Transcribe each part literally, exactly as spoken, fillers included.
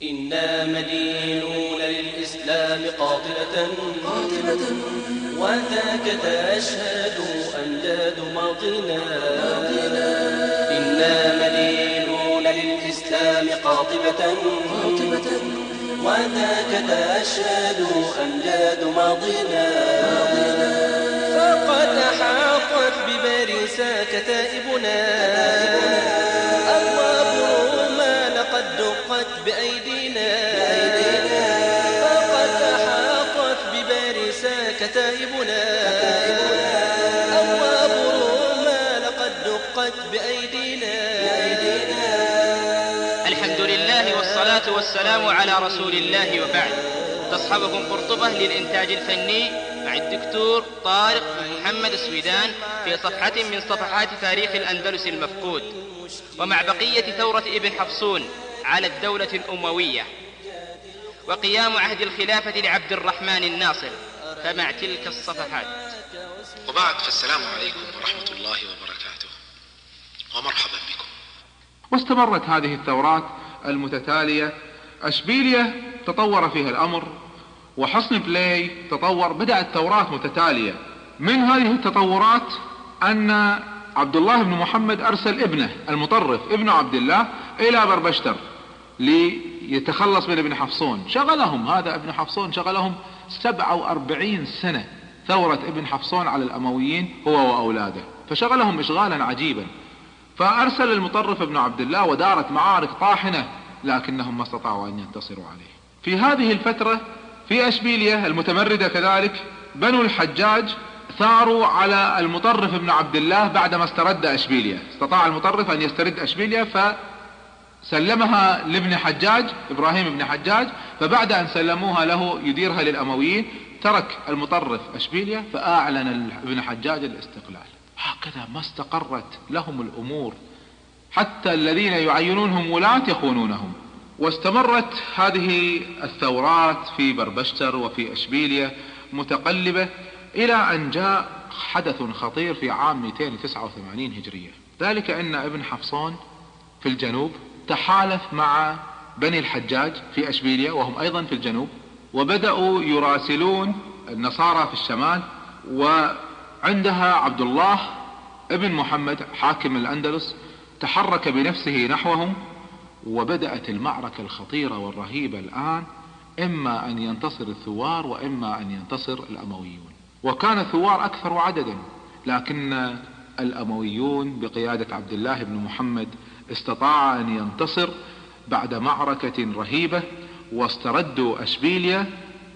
إنا مدينون للإسلام قاطبة قاطبة وذاك تشهد أمجاد ماضينا. إنا مدينون للإسلام قاطبة قاطبة وذاك تشهد أمجاد ماضينا. فقد أحاطت بباريسا كتائبنا أبواب روما لقد دقت بأيدينا. فقد أحاطت بباريسا كتائبنا أبواب روما لقد دقت بأيدينا. الحمد لله والصلاة والسلام على رسول الله، وبعد. تصحبكم قرطبة للإنتاج الفني مع الدكتور طارق محمد السويدان في صفحة من صفحات تاريخ الأندلس المفقود، ومع بقية ثورة ابن حفصون على الدولة الأموية وقيام عهد الخلافة لعبد الرحمن الناصر، فمع تلك الصفحات. وبعد، فالسلام عليكم ورحمة الله وبركاته ومرحبا بكم. واستمرت هذه الثورات المتتالية. أشبيلية تطور فيها الأمر، وحصن بلاي تطور، بدأت ثورات متتالية. من هذه التطورات أن عبد الله بن محمد أرسل ابنه المطرف ابن عبد الله إلى بربشتر ليتخلص من ابن حفصون. شغلهم هذا ابن حفصون شغلهم سبعة وأربعين سنة ثورة ابن حفصون على الأمويين هو وأولاده، فشغلهم إشغالا عجيبا. فأرسل المطرف ابن عبد الله ودارت معارك طاحنة، لكنهم ما استطاعوا أن ينتصروا عليه. في هذه الفترة في أشبيلية المتمردة كذلك بنو الحجاج ثاروا على المطرف ابن عبد الله بعدما استرد أشبيلية. استطاع المطرف أن يسترد أشبيلية فسلمها لابن حجاج إبراهيم ابن حجاج، فبعد أن سلموها له يديرها للأمويين ترك المطرف أشبيلية فأعلن ابن حجاج الاستقلال. هكذا ما استقرت لهم الأمور، حتى الذين يعينونهم ولاة يخونونهم. واستمرت هذه الثورات في بربشتر وفي أشبيلية متقلبة إلى أن جاء حدث خطير في عام مئتين وتسعة وثمانين هجرية، ذلك أن ابن حفصون في الجنوب تحالف مع بني الحجاج في أشبيلية وهم أيضا في الجنوب، وبدأوا يراسلون النصارى في الشمال. وعندها عبد الله ابن محمد حاكم الأندلس تحرك بنفسه نحوهم، وبدأت المعركة الخطيرة والرهيبة الآن، إما أن ينتصر الثوار وإما أن ينتصر الأمويون. وكان الثوار أكثر عددا، لكن الأمويون بقيادة عبد الله بن محمد استطاع أن ينتصر بعد معركة رهيبة واستردوا أشبيلية،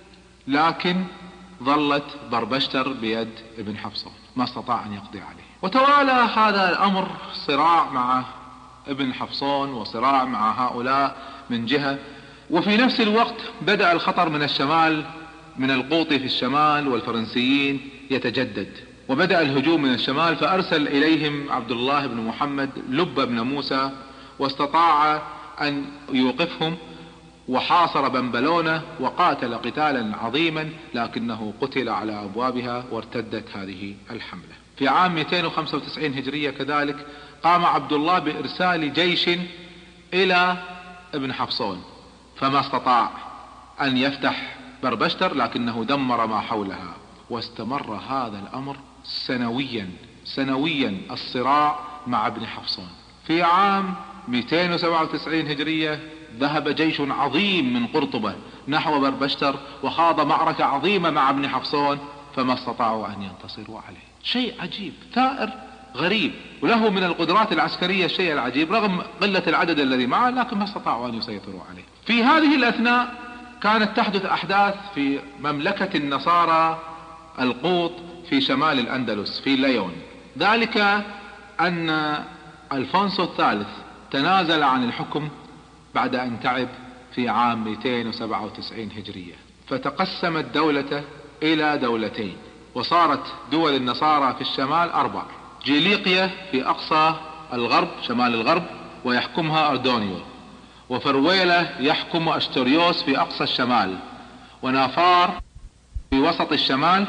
لكن ظلت بربشتر بيد ابن حفصون، ما استطاع أن يقضي عليه. وتوالى هذا الأمر صراع مع ابن حفصون وصراع مع هؤلاء من جهة، وفي نفس الوقت بدأ الخطر من الشمال، من القوطي في الشمال والفرنسيين يتجدد، وبدأ الهجوم من الشمال. فأرسل إليهم عبد الله بن محمد لب بن موسى، واستطاع أن يوقفهم، وحاصر بنبلونة وقاتل قتالا عظيما، لكنه قتل على أبوابها وارتدت هذه الحملة. في عام مئتين وخمسة وتسعين هجرية كذلك قام عبد الله بإرسال جيش إلى ابن حفصون، فما استطاع أن يفتح بربشتر، لكنه دمر ما حولها. واستمر هذا الأمر سنويا سنويا الصراع مع ابن حفصون. في عام مئتين وسبعة وتسعين هجرية ذهب جيش عظيم من قرطبة نحو بربشتر وخاض معركة عظيمة مع ابن حفصون، فما استطاعوا أن ينتصروا عليه. شيء عجيب، ثائر غريب، وله من القدرات العسكرية الشيء العجيب رغم قلة العدد الذي معه، لكن ما استطاعوا أن يسيطروا عليه. في هذه الأثناء كانت تحدث أحداث في مملكة النصارى القوط في شمال الأندلس في ليون، ذلك أن ألفونسو الثالث تنازل عن الحكم بعد أن تعب في عام مئتين وسبعة وتسعين هجرية، فتقسمت دولته إلى دولتين، وصارت دول النصارى في الشمال أربع: جيليقيا في أقصى الغرب شمال الغرب ويحكمها أردونيو، وفرويلة يحكم أشتريوس في أقصى الشمال، ونافار في وسط الشمال،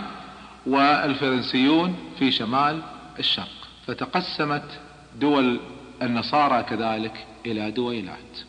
والفرنسيون في شمال الشرق. فتقسمت دول النصارى كذلك إلى دويلات.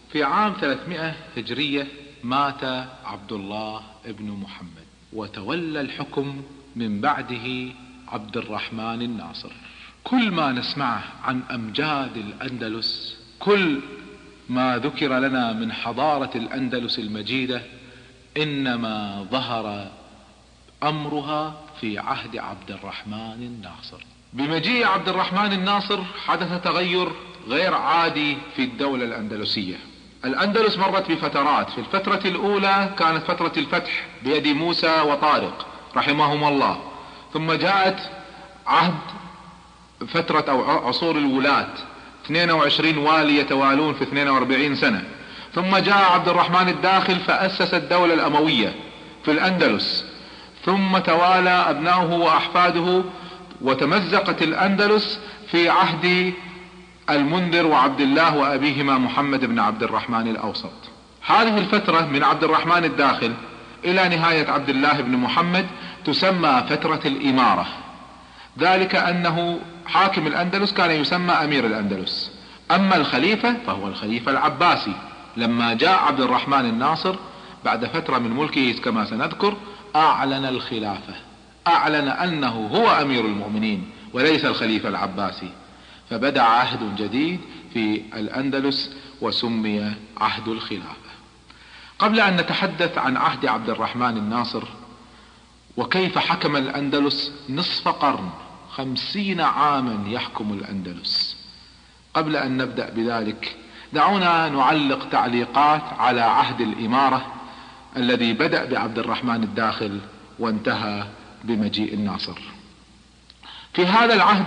في عام ثلاثمائة هجرية مات عبد الله بن محمد، وتولى الحكم من بعده عبد الرحمن الناصر. كل ما نسمعه عن أمجاد الأندلس، كل ما ذكر لنا من حضارة الأندلس المجيدة، إنما ظهر أمرها في عهد عبد الرحمن الناصر. بمجيء عبد الرحمن الناصر حدث تغير غير عادي في الدولة الأندلسية. الأندلس مرت بفترات. في الفترة الأولى كانت فترة الفتح بيد موسى وطارق رحمهم الله، ثم جاءت عهد فترة أو عصور الولاة، اثنين وعشرين والي يتوالون في اثنين واربعين سنة. ثم جاء عبد الرحمن الداخل فأسس الدولة الأموية في الأندلس، ثم توالى أبناؤه وأحفاده، وتمزقت الأندلس في عهد المنذر وعبد الله وأبيهما محمد بن عبد الرحمن الأوسط. هذه الفترة من عبد الرحمن الداخل إلى نهاية عبد الله بن محمد تسمى فترة الإمارة، ذلك أنه حاكم الأندلس كان يسمى أمير الأندلس. أما الخليفة فهو الخليفة العباسي. لما جاء عبد الرحمن الناصر بعد فترة من ملكه كما سنذكر، أعلن الخلافة، أعلن أنه هو أمير المؤمنين وليس الخليفة العباسي، فبدأ عهد جديد في الأندلس وسمي عهد الخلافة. قبل أن نتحدث عن عهد عبد الرحمن الناصر وكيف حكم الأندلس نصف قرن، خمسين عاما يحكم الأندلس، قبل أن نبدأ بذلك دعونا نعلق تعليقات على عهد الإمارة الذي بدأ بعبد الرحمن الداخل وانتهى بمجيء الناصر. في هذا العهد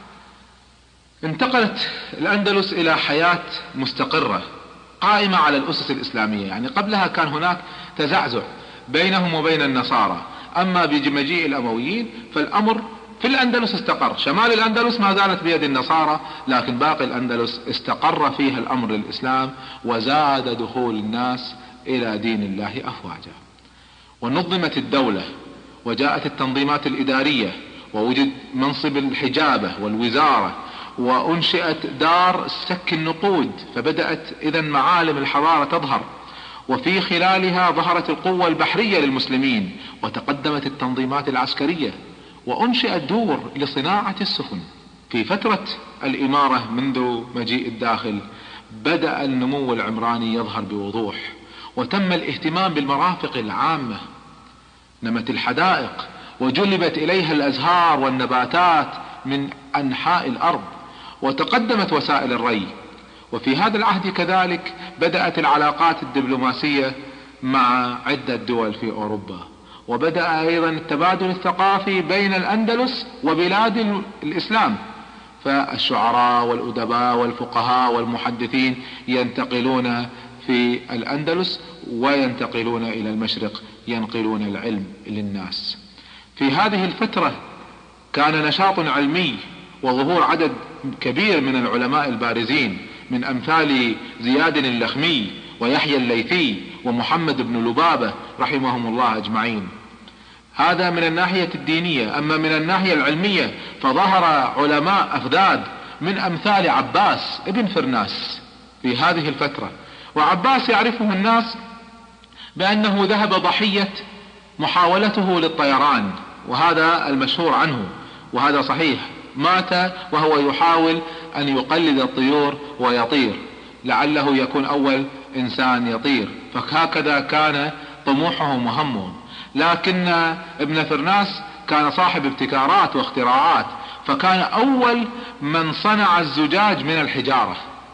انتقلت الأندلس إلى حياة مستقرة قائمة على الأسس الإسلامية. يعني قبلها كان هناك تزعزع بينهم وبين النصارى، أما بمجيء الأمويين فالأمر في الأندلس استقر. شمال الأندلس ما زالت بيد النصارى، لكن باقي الأندلس استقر فيها الأمر للإسلام، وزاد دخول الناس إلى دين الله أفواجا. ونظمت الدولة، وجاءت التنظيمات الإدارية، ووجد منصب الحجابة والوزارة، وأنشئت دار سك النقود، فبدأت إذن معالم الحضارة تظهر، وفي خلالها ظهرت القوة البحرية للمسلمين، وتقدمت التنظيمات العسكرية، وأنشئت دور لصناعة السفن. في فترة الإمارة منذ مجيء الداخل بدأ النمو العمراني يظهر بوضوح، وتم الاهتمام بالمرافق العامة، نمت الحدائق وجلبت إليها الأزهار والنباتات من أنحاء الأرض، وتقدمت وسائل الري. وفي هذا العهد كذلك بدأت العلاقات الدبلوماسية مع عدة دول في أوروبا، وبدأ أيضا التبادل الثقافي بين الأندلس وبلاد الإسلام، فالشعراء والأدباء والفقهاء والمحدثين ينتقلون في الأندلس وينتقلون إلى المشرق ينقلون العلم للناس. في هذه الفترة كان نشاط علمي وظهور عدد كبير من العلماء البارزين، من أمثال زياد اللخمي ويحيى الليثي ومحمد بن لبابة رحمهم الله أجمعين. هذا من الناحية الدينية. أما من الناحية العلمية فظهر علماء أفذاذ من أمثال عباس ابن فرناس في هذه الفترة. وعباس يعرفه الناس بأنه ذهب ضحية محاولته للطيران، وهذا المشهور عنه، وهذا صحيح، مات وهو يحاول أن يقلد الطيور ويطير لعله يكون أول إنسان يطير، فهكذا كان طموحهم وهمهم. لكن ابن فرناس كان صاحب ابتكارات واختراعات، فكان أول من صنع الزجاج من الحجارة،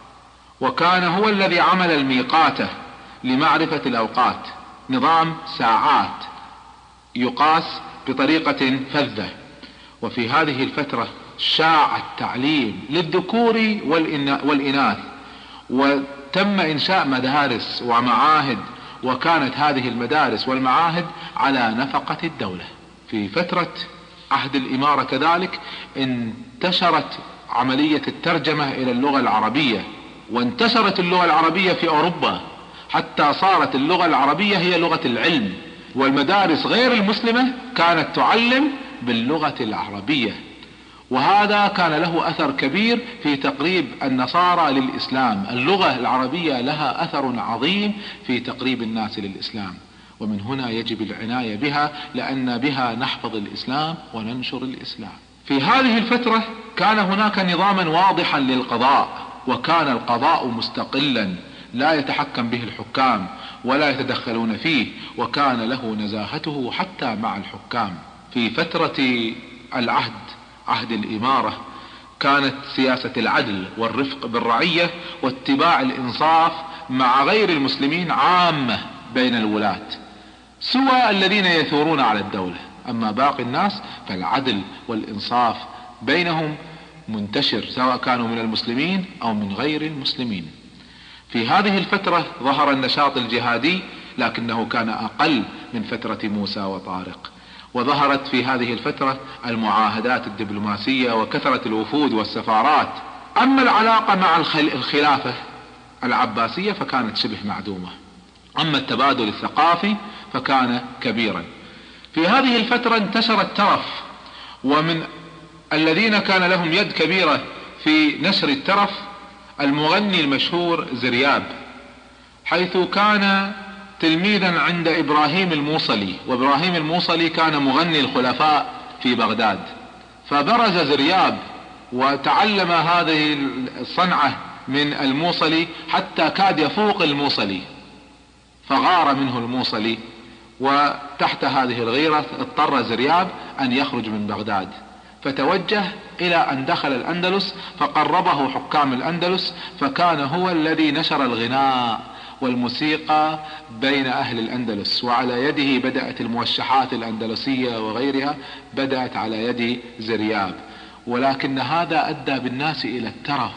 وكان هو الذي عمل الميقاتة لمعرفة الأوقات، نظام ساعات يقاس بطريقة فذة. وفي هذه الفترة شاع التعليم للذكور والإناث، وتم إنشاء مدارس ومعاهد، وكانت هذه المدارس والمعاهد على نفقة الدولة. في فترة عهد الإمارة كذلك انتشرت عملية الترجمة إلى اللغة العربية، وانتشرت اللغة العربية في أوروبا حتى صارت اللغة العربية هي لغة العلم، والمدارس غير المسلمة كانت تعلم باللغة العربية. وهذا كان له أثر كبير في تقريب النصارى للإسلام. اللغة العربية لها أثر عظيم في تقريب الناس للإسلام، ومن هنا يجب العناية بها، لأن بها نحفظ الإسلام وننشر الإسلام. في هذه الفترة كان هناك نظاما واضحا للقضاء، وكان القضاء مستقلا لا يتحكم به الحكام ولا يتدخلون فيه، وكان له نزاهته حتى مع الحكام. في فترة العهد، عهد الإمارة، كانت سياسة العدل والرفق بالرعية واتباع الإنصاف مع غير المسلمين عامة بين الولاة، سوى الذين يثورون على الدولة. أما باقي الناس فالعدل والإنصاف بينهم منتشر، سواء كانوا من المسلمين أو من غير المسلمين. في هذه الفترة ظهر النشاط الجهادي، لكنه كان أقل من فترة موسى وطارق. وظهرت في هذه الفترة المعاهدات الدبلوماسية وكثرة الوفود والسفارات. أما العلاقة مع الخلافة العباسية فكانت شبه معدومة. أما التبادل الثقافي فكان كبيرا. في هذه الفترة انتشر الترف، ومن الذين كان لهم يد كبيرة في نشر الترف المغني المشهور زرياب، حيث كان تلميذا عند إبراهيم الموصلي، وإبراهيم الموصلي كان مغني الخلفاء في بغداد. فبرز زرياب وتعلم هذه الصنعة من الموصلي حتى كاد يفوق الموصلي، فغار منه الموصلي، وتحت هذه الغيرة اضطر زرياب أن يخرج من بغداد، فتوجه إلى أن دخل الأندلس فقربه حكام الأندلس، فكان هو الذي نشر الغناء والموسيقى بين أهل الأندلس، وعلى يده بدأت الموشحات الأندلسية وغيرها بدأت على يد زرياب. ولكن هذا أدى بالناس إلى الترف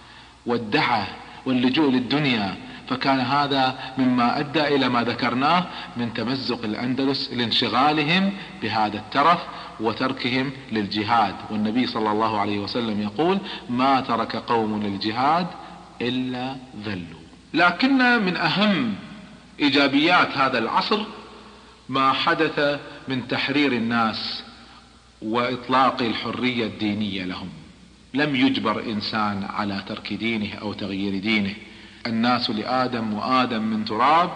والدعة واللجوء للدنيا، فكان هذا مما أدى إلى ما ذكرناه من تمزق الأندلس لانشغالهم بهذا الترف وتركهم للجهاد. والنبي صلى الله عليه وسلم يقول: ما ترك قوم الجهاد إلا ذلوا. لكن من أهم إيجابيات هذا العصر ما حدث من تحرير الناس وإطلاق الحرية الدينية لهم. لم يجبر إنسان على ترك دينه أو تغيير دينه. الناس لآدم وآدم من تراب،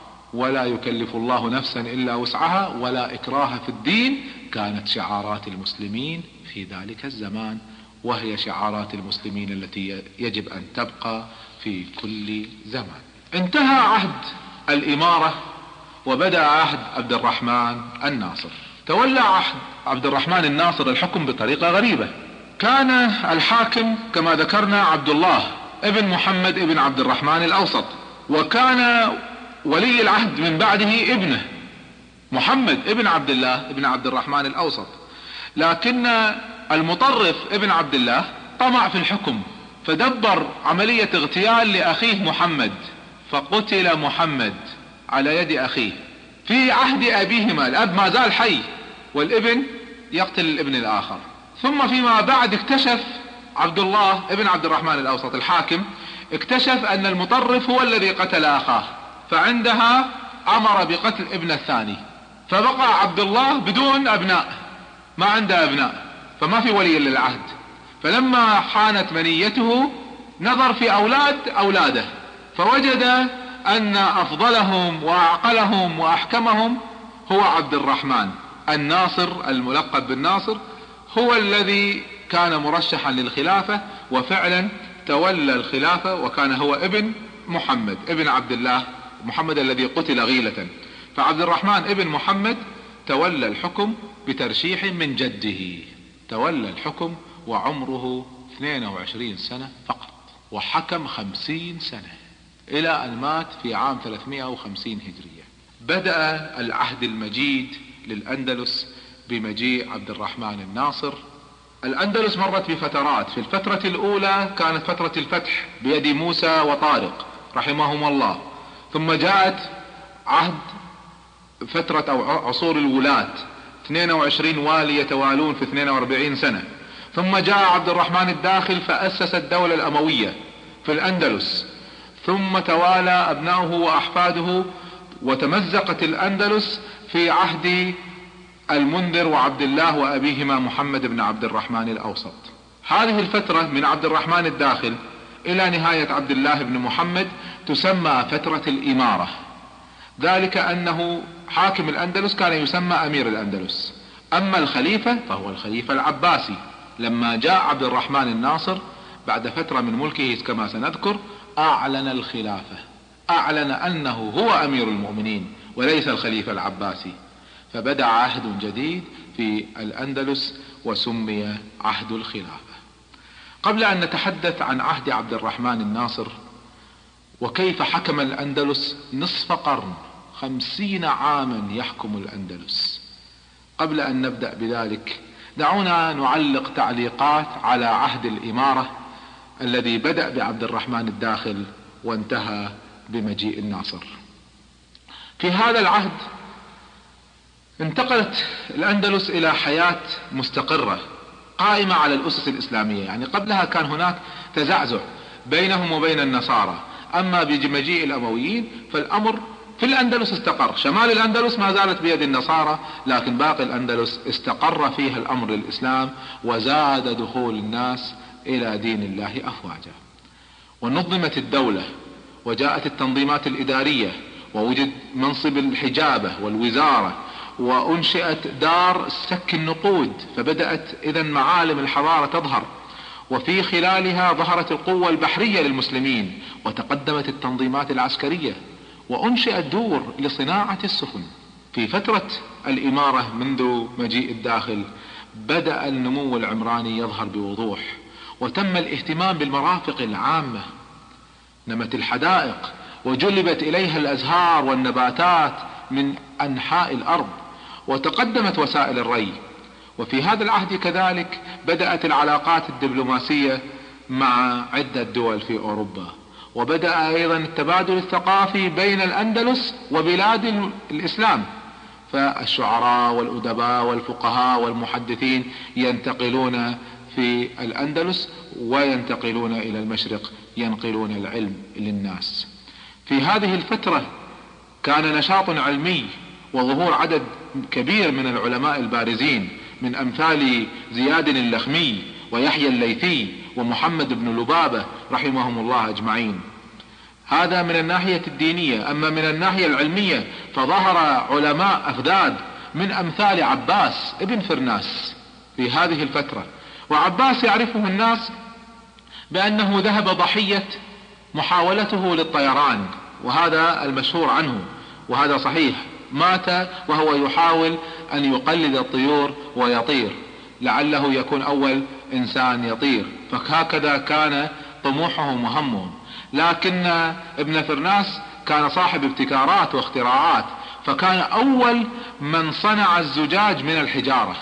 ولا يكلف الله نفسا إلا وسعها، ولا إكراه في الدين، كانت شعارات المسلمين في ذلك الزمان، وهي شعارات المسلمين التي يجب أن تبقى في كل زمان. انتهى عهد الإمارة وبدأ عهد عبد الرحمن الناصر. تولى عهد عبد الرحمن الناصر الحكم بطريقة غريبة. كان الحاكم كما ذكرنا عبد الله ابن محمد ابن عبد الرحمن الأوسط، وكان ولي العهد من بعده ابنه محمد ابن عبد الله ابن عبد الرحمن الأوسط. لكن المطرف ابن عبد الله طمع في الحكم، فدبر عملية اغتيال لأخيه محمد، فقتل محمد على يد أخيه في عهد أبيهما. الأب ما زال حي والابن يقتل الابن الآخر. ثم فيما بعد اكتشف عبد الله ابن عبد الرحمن الأوسط الحاكم، اكتشف أن المطرف هو الذي قتل أخاه، فعندها أمر بقتل ابن الثاني، فبقى عبد الله بدون أبناء، ما عنده أبناء، فما في ولي للعهد. فلما حانت منيته نظر في أولاد أولاده، فوجد أن أفضلهم وأعقلهم وأحكمهم هو عبد الرحمن الناصر الملقب بالناصر، هو الذي كان مرشحا للخلافة، وفعلا تولى الخلافة، وكان هو ابن محمد ابن عبد الله محمد الذي قتل غيلة. فعبد الرحمن ابن محمد تولى الحكم بترشيح من جده، تولى الحكم وعمره اثنين وعشرين سنة فقط، وحكم خمسين سنة إلى أن مات في عام ثلاثمائة وخمسين هجرية. بدأ العهد المجيد للأندلس بمجيء عبد الرحمن الناصر. الأندلس مرت بفترات. في الفترة الأولى كانت فترة الفتح بيد موسى وطارق رحمهم الله، ثم جاءت عهد فترة أو عصور الولاة، اثنين وعشرين والي يتوالون في اثنين وأربعين سنة. ثم جاء عبد الرحمن الداخل فأسس الدولة الأموية في الأندلس، ثم توالى أبناؤه وأحفاده، وتمزقت الأندلس في عهد المنذر وعبد الله وأبيهما محمد بن عبد الرحمن الأوسط. هذه الفترة من عبد الرحمن الداخل إلى نهاية عبد الله بن محمد تسمى فترة الإمارة، ذلك أنه حاكم الأندلس كان يسمى أمير الأندلس. أما الخليفة فهو الخليفة العباسي. لما جاء عبد الرحمن الناصر بعد فترة من ملكه كما سنذكر أعلن الخلافة، أعلن أنه هو أمير المؤمنين وليس الخليفة العباسي، فبدأ عهد جديد في الأندلس وسمي عهد الخلافة. قبل أن نتحدث عن عهد عبد الرحمن الناصر وكيف حكم الأندلس نصف قرن، خمسين عاما يحكم الأندلس، قبل أن نبدأ بذلك دعونا نعلق تعليقات على عهد الإمارة الذي بدأ بعبد الرحمن الداخل وانتهى بمجيء الناصر. في هذا العهد انتقلت الأندلس إلى حياة مستقرة قائمة على الأسس الإسلامية، يعني قبلها كان هناك تزعزع بينهم وبين النصارى، أما بمجيء الأمويين فالأمر في الأندلس استقر. شمال الأندلس ما زالت بيد النصارى، لكن باقي الأندلس استقر فيها الأمر للإسلام، وزاد دخول الناس إلى دين الله أفواجا. ونظمت الدولة وجاءت التنظيمات الإدارية، ووجد منصب الحجابة والوزارة، وأنشئت دار سك النقود، فبدأت إذن معالم الحضارة تظهر، وفي خلالها ظهرت القوة البحرية للمسلمين، وتقدمت التنظيمات العسكرية، وأنشئت دور لصناعة السفن. في فترة الإمارة منذ مجيء الداخل بدأ النمو العمراني يظهر بوضوح، وتم الاهتمام بالمرافق العامة، نمت الحدائق وجلبت إليها الأزهار والنباتات من أنحاء الأرض، وتقدمت وسائل الري. وفي هذا العهد كذلك بدأت العلاقات الدبلوماسية مع عدة دول في أوروبا، وبدأ أيضا التبادل الثقافي بين الأندلس وبلاد الإسلام، فالشعراء والأدباء والفقهاء والمحدثين ينتقلون في الأندلس وينتقلون إلى المشرق ينقلون العلم للناس. في هذه الفترة كان نشاط علمي وظهور عدد كبير من العلماء البارزين، من أمثال زياد اللخمي ويحيى الليثي ومحمد بن لبابة رحمهم الله أجمعين. هذا من الناحية الدينية. أما من الناحية العلمية فظهر علماء أفذاذ من أمثال عباس ابن فرناس في هذه الفترة. وعباس يعرفه الناس بأنه ذهب ضحية محاولته للطيران، وهذا المشهور عنه، وهذا صحيح، مات وهو يحاول أن يقلد الطيور ويطير لعله يكون أول إنسان يطير، فهكذا كان طموحه وهمه. لكن ابن فرناس كان صاحب ابتكارات واختراعات، فكان أول من صنع الزجاج من الحجارة،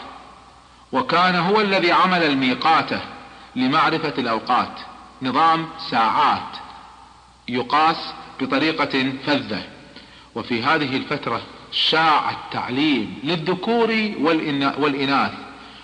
وكان هو الذي عمل الميقاتة لمعرفة الأوقات، نظام ساعات يقاس بطريقة فذة. وفي هذه الفترة شاع التعليم للذكور والإناث،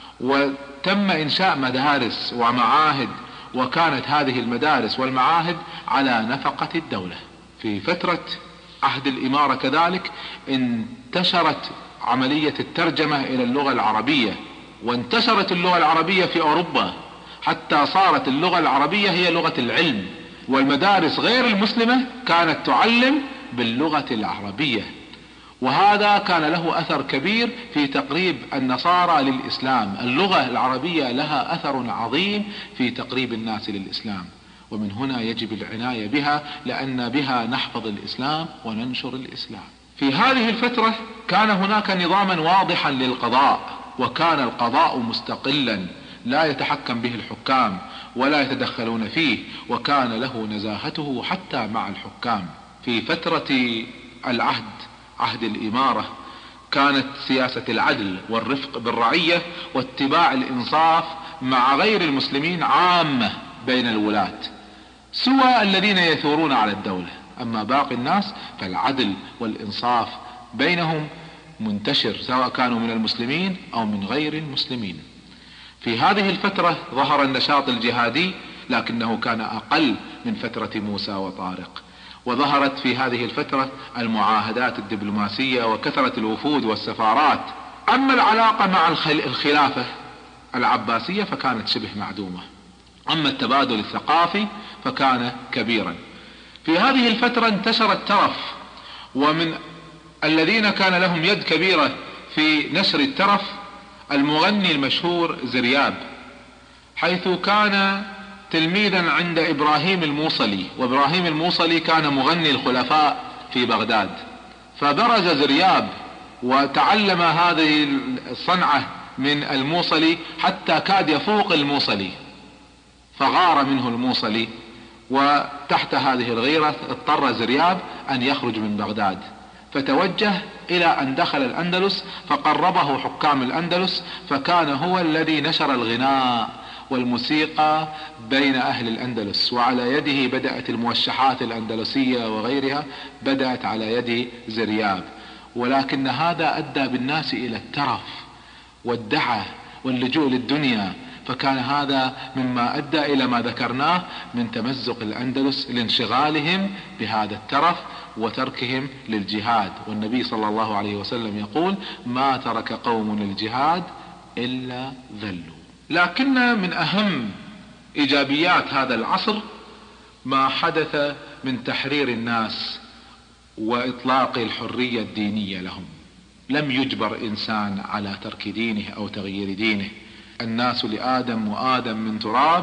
وتم إنشاء مدارس ومعاهد، وكانت هذه المدارس والمعاهد على نفقة الدولة. في فترة عهد الإمارة كذلك انتشرت عملية الترجمة إلى اللغة العربية، وانتشرت اللغة العربية في أوروبا حتى صارت اللغة العربية هي لغة العلم، والمدارس غير المسلمة كانت تعلم باللغة العربية، وهذا كان له أثر كبير في تقريب النصارى للإسلام. اللغة العربية لها أثر عظيم في تقريب الناس للإسلام، ومن هنا يجب العناية بها، لأن بها نحفظ الإسلام وننشر الإسلام. في هذه الفترة كان هناك نظاما واضحا للقضاء، وكان القضاء مستقلا لا يتحكم به الحكام ولا يتدخلون فيه، وكان له نزاهته حتى مع الحكام. في فترة العهد عهد الإمارة كانت سياسة العدل والرفق بالرعية واتباع الإنصاف مع غير المسلمين عامة بين الولاة، سوى الذين يثورون على الدولة. أما باقي الناس فالعدل والإنصاف بينهم منتشر، سواء كانوا من المسلمين أو من غير المسلمين. في هذه الفترة ظهر النشاط الجهادي، لكنه كان أقل من فترة موسى وطارق. وظهرت في هذه الفترة المعاهدات الدبلوماسية، وكثرة الوفود والسفارات اما العلاقة مع الخلافة العباسية فكانت شبه معدومة، اما التبادل الثقافي فكان كبيرا. في هذه الفترة انتشر الترف، ومن الذين كان لهم يد كبيرة في نشر الترف المغني المشهور زرياب، حيث كان تلميذا عند ابراهيم الموصلي، وابراهيم الموصلي كان مغني الخلفاء في بغداد. فبرز زرياب وتعلم هذه الصنعة من الموصلي حتى كاد يفوق الموصلي، فغار منه الموصلي، وتحت هذه الغيرة اضطر زرياب ان يخرج من بغداد، فتوجه الى ان دخل الاندلس فقربه حكام الاندلس، فكان هو الذي نشر الغناء والموسيقى بين اهل الاندلس، وعلى يده بدأت الموشحات الاندلسية وغيرها بدأت على يد زرياب. ولكن هذا ادى بالناس الى الترف والدعة واللجوء للدنيا، فكان هذا مما ادى الى ما ذكرناه من تمزق الاندلس لانشغالهم بهذا الترف وتركهم للجهاد. والنبي صلى الله عليه وسلم يقول: ما ترك قوم الجهاد الا ذلوا. لكن من اهم ايجابيات هذا العصر ما حدث من تحرير الناس واطلاق الحرية الدينية لهم. لم يجبر انسان على ترك دينه او تغيير دينه، الناس لآدم وآدم من تراب،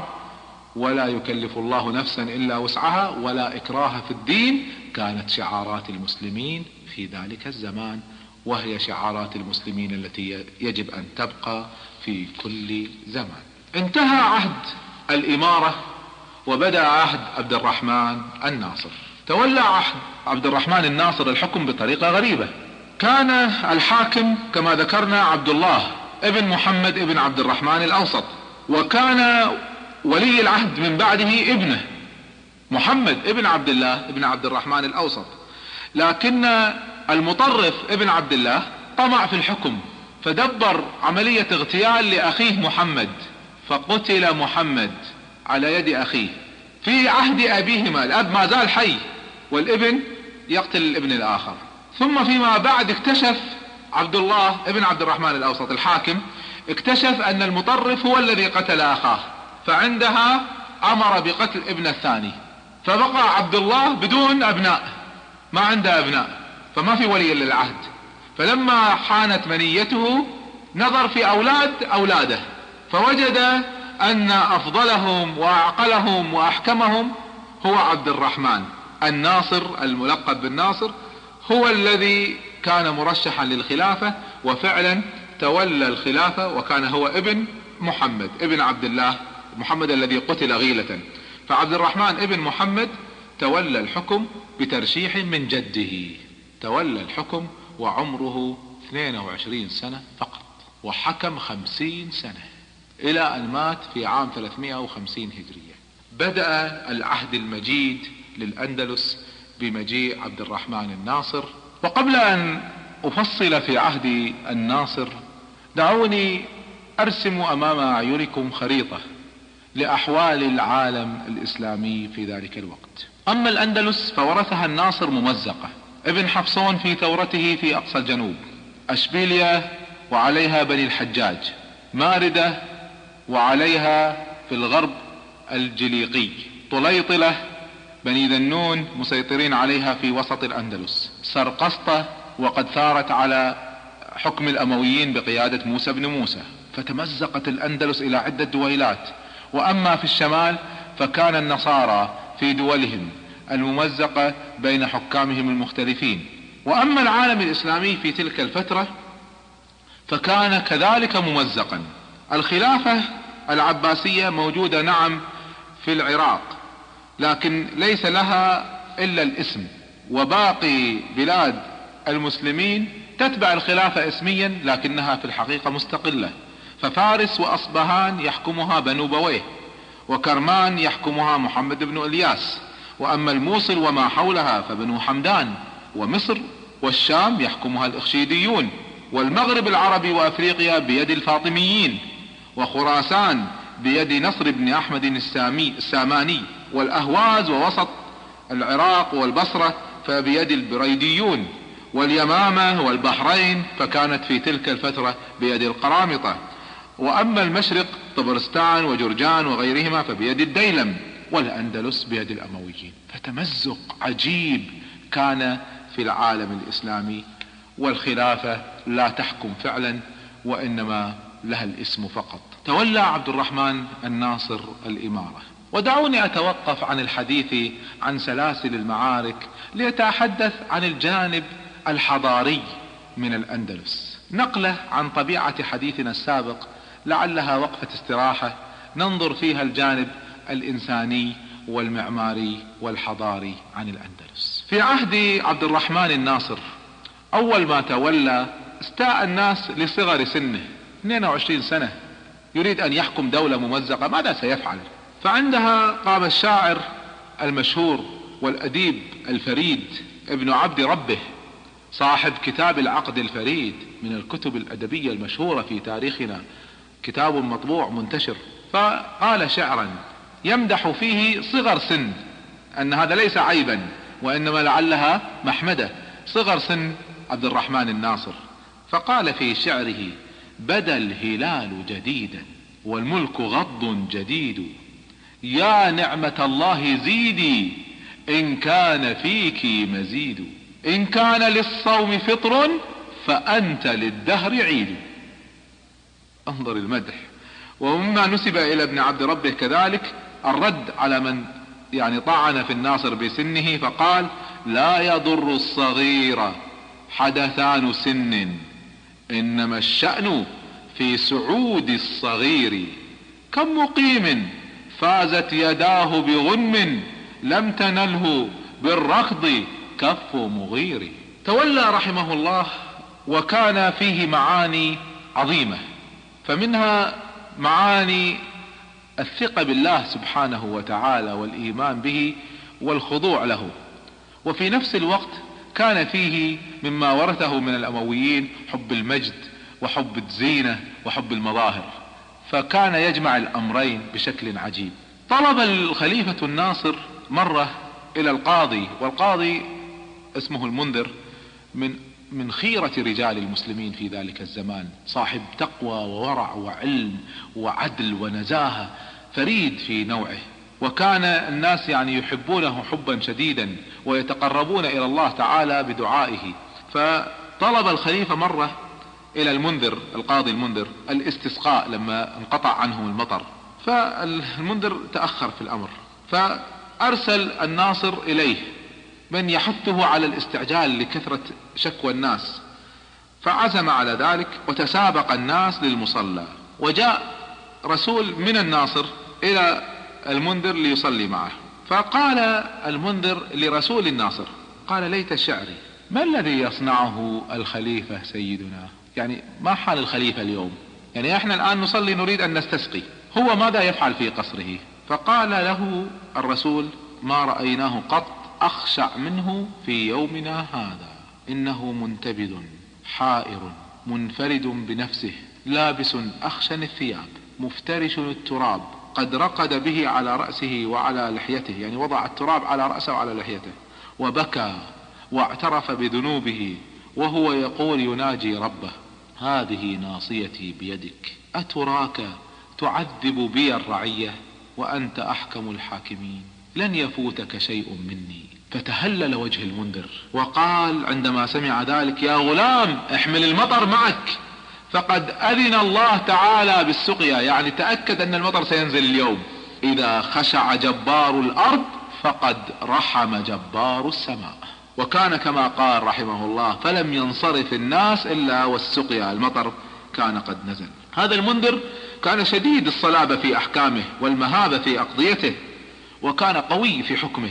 ولا يكلف الله نفسا الا وسعها، ولا اكراه في الدين، كانت شعارات المسلمين في ذلك الزمان، وهي شعارات المسلمين التي يجب ان تبقى في كل زمان. انتهى عهد الامارة وبدأ عهد عبد الرحمن الناصر. تولى عهد عبد الرحمن الناصر الحكم بطريقة غريبة. كان الحاكم كما ذكرنا عبد الله ابن محمد ابن عبد الرحمن الاوسط، وكان ولي العهد من بعده ابنه محمد ابن عبد الله ابن عبد الرحمن الاوسط. لكن المطرف ابن عبد الله طمع في الحكم، فدبر عملية اغتيال لاخيه محمد، فقتل محمد على يد اخيه في عهد ابيهما. الاب ما زال حي والابن يقتل الابن الاخر. ثم فيما بعد اكتشف عبد الله ابن عبد الرحمن الاوسط الحاكم، اكتشف ان المطرف هو الذي قتل اخاه، فعندها امر بقتل ابن الثاني، فبقى عبد الله بدون ابناء، ما عنده ابناء، فما في ولي للعهد. فلما حانت منيته نظر في اولاد اولاده، فوجد ان افضلهم واعقلهم واحكمهم هو عبد الرحمن الناصر الملقب بالناصر، هو الذي كان مرشحا للخلافة، وفعلا تولى الخلافة، وكان هو ابن محمد ابن عبد الله محمد الذي قتل غيلة. فعبد الرحمن ابن محمد تولى الحكم بترشيح من جده، تولى الحكم وعمره اثنين وعشرين سنة فقط، وحكم خمسين سنة الى ان مات في عام ثلاثمائة وخمسين هجرية. بدأ العهد المجيد للأندلس بمجيء عبد الرحمن الناصر. وقبل ان افصل في عهد الناصر دعوني ارسم امام اعينكم خريطة لاحوال العالم الاسلامي في ذلك الوقت. اما الاندلس فورثها الناصر ممزقة، ابن حفصون في ثورته في اقصى الجنوب، اشبيلية وعليها بني الحجاج، ماردة وعليها في الغرب الجليقي، طليطلة بني ذنون مسيطرين عليها في وسط الاندلس، سرقسطة وقد ثارت على حكم الامويين بقيادة موسى بن موسى، فتمزقت الاندلس الى عدة دويلات. واما في الشمال فكان النصارى في دولهم الممزقة بين حكامهم المختلفين. واما العالم الاسلامي في تلك الفترة فكان كذلك ممزقا. الخلافة العباسية موجودة نعم في العراق، لكن ليس لها الا الاسم، وباقي بلاد المسلمين تتبع الخلافة اسميا لكنها في الحقيقة مستقلة. ففارس واصبهان يحكمها بنو بويه، وكرمان يحكمها محمد بن الياس، واما الموصل وما حولها فبنو حمدان، ومصر والشام يحكمها الاخشيديون، والمغرب العربي وافريقيا بيد الفاطميين، وخراسان بيد نصر بن احمد السامي الساماني، والاهواز ووسط العراق والبصرة فبيد البريديون، واليمامة والبحرين فكانت في تلك الفترة بيد القرامطة، واما المشرق طبرستان وجرجان وغيرهما فبيد الديلم، والاندلس بيد الامويين. فتمزق عجيب كان في العالم الاسلامي، والخلافة لا تحكم فعلا وانما لها الاسم فقط. تولى عبد الرحمن الناصر الامارة، ودعوني اتوقف عن الحديث عن سلاسل المعارك ليتحدث عن الجانب الحضاري من الاندلس، نقلة عن طبيعة حديثنا السابق لعلها وقفة استراحة ننظر فيها الجانب الانساني والمعماري والحضاري عن الاندلس. في عهد عبد الرحمن الناصر اول ما تولى استاء الناس لصغر سنه، اثنين وعشرين سنة، يريد ان يحكم دولة ممزقة، ماذا سيفعل؟ فعندها قام الشاعر المشهور والاديب الفريد ابن عبد ربه صاحب كتاب العقد الفريد من الكتب الادبية المشهورة في تاريخنا، كتاب مطبوع منتشر، فقال شعرا يمدح فيه صغر سن، ان هذا ليس عيبا وانما لعلها محمدة، صغر سن عبد الرحمن الناصر. فقال في شعره: بدا الهلال جديدا والملك غض جديد، يا نعمة الله زيدي ان كان فيك مزيد، ان كان للصوم فطر فانت للدهر عيد. انظر المدح. ومما نسب الى ابن عبد ربه كذلك الرد على من يعني طعن في الناصر بسنه، فقال: لا يضر الصغير حدثان سن، انما الشأن في سعود الصغير، كم مقيم فازت يداه بغنم، لم تنله بالركض كف مغير. تولى رحمه الله وكان فيه معاني عظيمة، فمنها معاني الثقة بالله سبحانه وتعالى والايمان به والخضوع له، وفي نفس الوقت كان فيه مما ورثه من الامويين حب المجد وحب الزينة وحب المظاهر، فكان يجمع الامرين بشكل عجيب. طلب الخليفة الناصر مرة الى القاضي، والقاضي اسمه المنذر، من من خيرة رجال المسلمين في ذلك الزمان، صاحب تقوى وورع وعلم وعدل ونزاهة، فريد في نوعه، وكان الناس يعني يحبونه حبا شديدا ويتقربون الى الله تعالى بدعائه. فطلب الخليفة مرة الى المنذر، القاضي المنذر، الاستسقاء لما انقطع عنه المطر، فالمنذر تأخر في الامر، فارسل الناصر اليه من يحثه على الاستعجال لكثرة شكوى الناس، فعزم على ذلك وتسابق الناس للمصلى، وجاء رسول من الناصر الى المنذر ليصلي معه، فقال المنذر لرسول الناصر: قال ليت شعري، ما الذي يصنعه الخليفة سيدنا؟ يعني ما حال الخليفة اليوم؟ يعني احنا الان نصلي نريد ان نستسقي، هو ماذا يفعل في قصره؟ فقال له الرسول: ما رأيناه قط اخشع منه في يومنا هذا، انه منتبذ حائر منفرد بنفسه، لابس اخشن الثياب، مفترش التراب، قد رقد به على رأسه وعلى لحيته، يعني وضع التراب على رأسه وعلى لحيته، وبكى واعترف بذنوبه، وهو يقول يناجي ربه: هذه ناصيتي بيدك، أتراك تعذب بي الرعية وأنت أحكم الحاكمين، لن يفوتك شيء مني. فتهلل وجه المنذر وقال عندما سمع ذلك: يا غلام احمل المطر معك، فقد أذن الله تعالى بالسقيا، يعني تأكد أن المطر سينزل اليوم. إذا خشع جبار الأرض فقد رحم جبار السماء. وكان كما قال رحمه الله: فلم ينصرف الناس إلا والسقيا، المطر كان قد نزل. هذا المنذر كان شديد الصلابة في أحكامه والمهابة في أقضيته، وكان قوي في حكمه،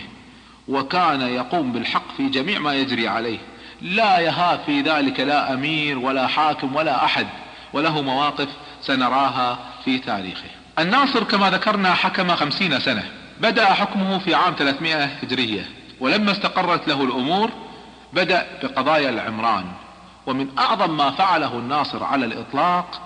وكان يقوم بالحق في جميع ما يجري عليه، لا يهاب في ذلك لا أمير ولا حاكم ولا أحد، وله مواقف سنراها في تاريخه. الناصر كما ذكرنا حكم خمسين سنة، بدأ حكمه في عام ثلاثمائة هجرية، ولما استقرت له الأمور بدأ بقضايا العمران. ومن أعظم ما فعله الناصر على الإطلاق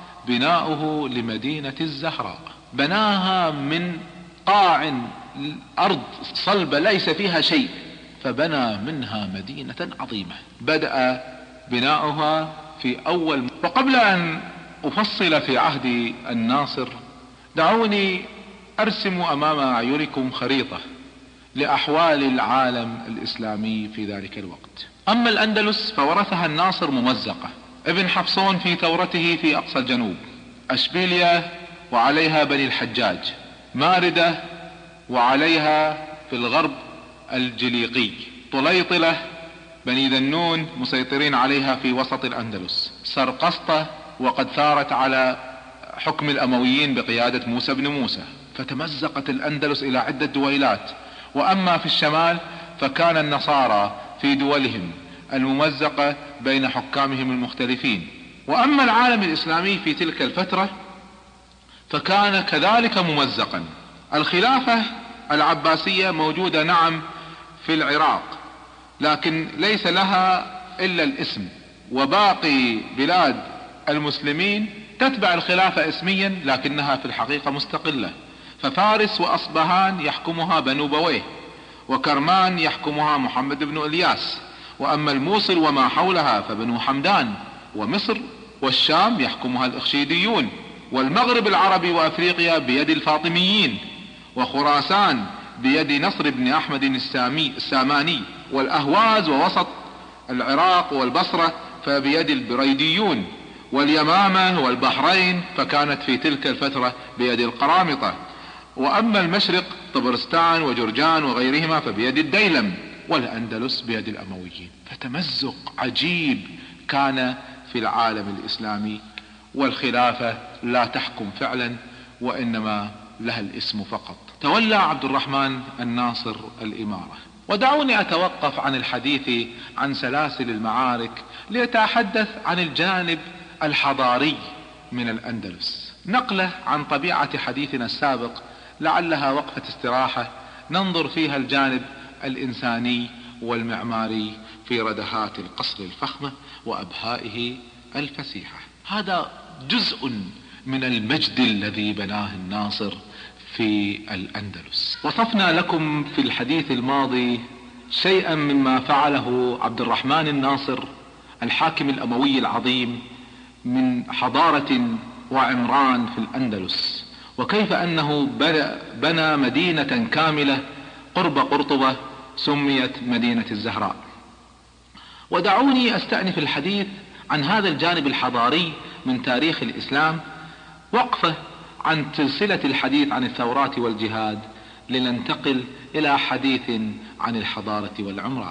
بناؤه لمدينة الزهراء، بناها من قاع أرض صلبة ليس فيها شيء، فبنى منها مدينة عظيمة بدأ بناؤها في أول. وقبل أن أفصل في عهد الناصر دعوني أرسم أمام أعينكم خريطة لأحوال العالم الإسلامي في ذلك الوقت. أما الأندلس فورثها الناصر ممزقة، ابن حفصون في ثورته في أقصى الجنوب، أشبيلية وعليها بني الحجاج، ماردة وعليها في الغرب الجليقي، طليطلة بني ذنون مسيطرين عليها في وسط الأندلس، سرقسطة وقد ثارت على حكم الأمويين بقيادة موسى بن موسى، فتمزقت الأندلس إلى عدة دويلات. وأما في الشمال فكان النصارى في دولهم الممزقة بين حكامهم المختلفين. وأما العالم الإسلامي في تلك الفترة فكان كذلك ممزقا. الخلافة العباسية موجودة نعم في العراق، لكن ليس لها إلا الاسم، وباقي بلاد المسلمين تتبع الخلافة اسميا لكنها في الحقيقة مستقلة. ففارس وأصبهان يحكمها بنو بويه، وكرمان يحكمها محمد بن إلياس، وأما الموصل وما حولها فبنو حمدان، ومصر والشام يحكمها الإخشيديون، والمغرب العربي وأفريقيا بيد الفاطميين، وخراسان بيد نصر بن أحمد السامي الساماني، والأهواز ووسط العراق والبصرة فبيد البريديون، واليمامة والبحرين فكانت في تلك الفترة بيد القرامطة، وأما المشرق طبرستان وجرجان وغيرهما فبيد الديلم، والأندلس بيد الأمويين. فتمزق عجيب كان في العالم الإسلامي، والخلافة لا تحكم فعلا وإنما لها الاسم فقط. تولى عبد الرحمن الناصر الإمارة. ودعوني أتوقف عن الحديث عن سلاسل المعارك لأتحدث عن الجانب الحضاري من الأندلس، نقلة عن طبيعة حديثنا السابق لعلها وقفة استراحة ننظر فيها الجانب الإنساني والمعماري في ردهات القصر الفخمة وأبهائه الفسيحة. هذا جزء من المجد الذي بناه الناصر في الأندلس. وصفنا لكم في الحديث الماضي شيئا مما فعله عبد الرحمن الناصر الحاكم الأموي العظيم من حضارة وعمران في الأندلس، وكيف أنه بنى مدينة كاملة قرب قرطبة سميت مدينة الزهراء. ودعوني أستأنف الحديث عن هذا الجانب الحضاري من تاريخ الإسلام وقفة عن سلسلة الحديث عن الثورات والجهاد، لننتقل إلى حديث عن الحضارة والعمران.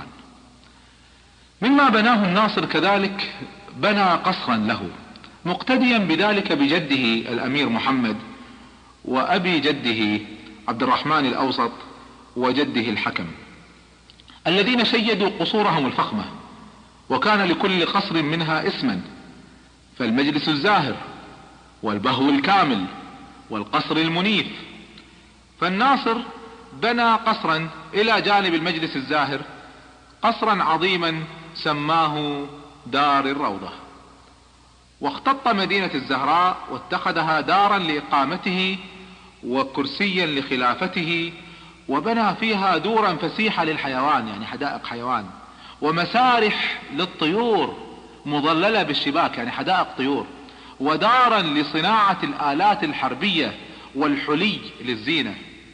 مما بناه الناصر كذلك بنى قصرا له، مقتديا بذلك بجده الأمير محمد، وأبي جده عبد الرحمن الأوسط، وجده الحكم، الذين شيدوا قصورهم الفخمة، وكان لكل قصر منها اسما، فالمجلس الزاهر، والبهو الكامل، والقصر المنيف. فالناصر بنى قصرا إلى جانب المجلس الزاهر، قصرا عظيما سماه دار الروضة، واختط مدينة الزهراء واتخذها دارا لإقامته وكرسيا لخلافته، وبنى فيها دورا فسيحة للحيوان، يعني حدائق حيوان، ومسارح للطيور مظللة بالشباك، يعني حدائق طيور، ودارا لصناعة الآلات الحربية والحلي للزينة.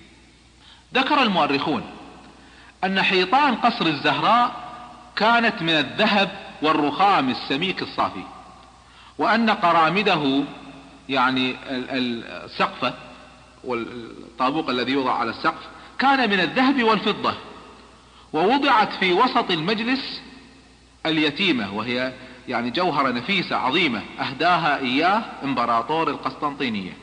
ذكر المؤرخون أن حيطان قصر الزهراء كانت من الذهب والرخام السميك الصافي، وأن قرامده يعني السقف والطابوق الذي يوضع على السقف كان من الذهب والفضة، ووضعت في وسط المجلس اليتيمة، وهي يعني جوهرة نفيسة عظيمة أهداها إياه إمبراطور القسطنطينية.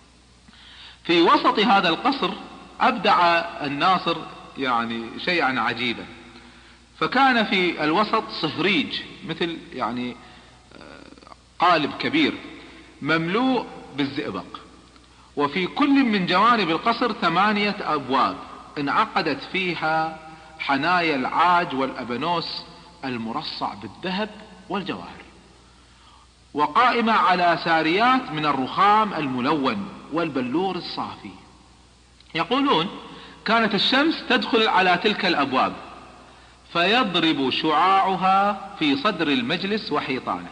في وسط هذا القصر أبدع الناصر يعني شيئا عجيبا، فكان في الوسط صهريج مثل يعني قالب كبير مملوء بالزئبق، وفي كل من جوانب القصر ثمانية أبواب انعقدت فيها حنايا العاج والأبنوس المرصع بالذهب والجواهر، وقائمة على ساريات من الرخام الملون والبلور الصافي. يقولون كانت الشمس تدخل على تلك الأبواب فيضرب شعاعها في صدر المجلس وحيطانه.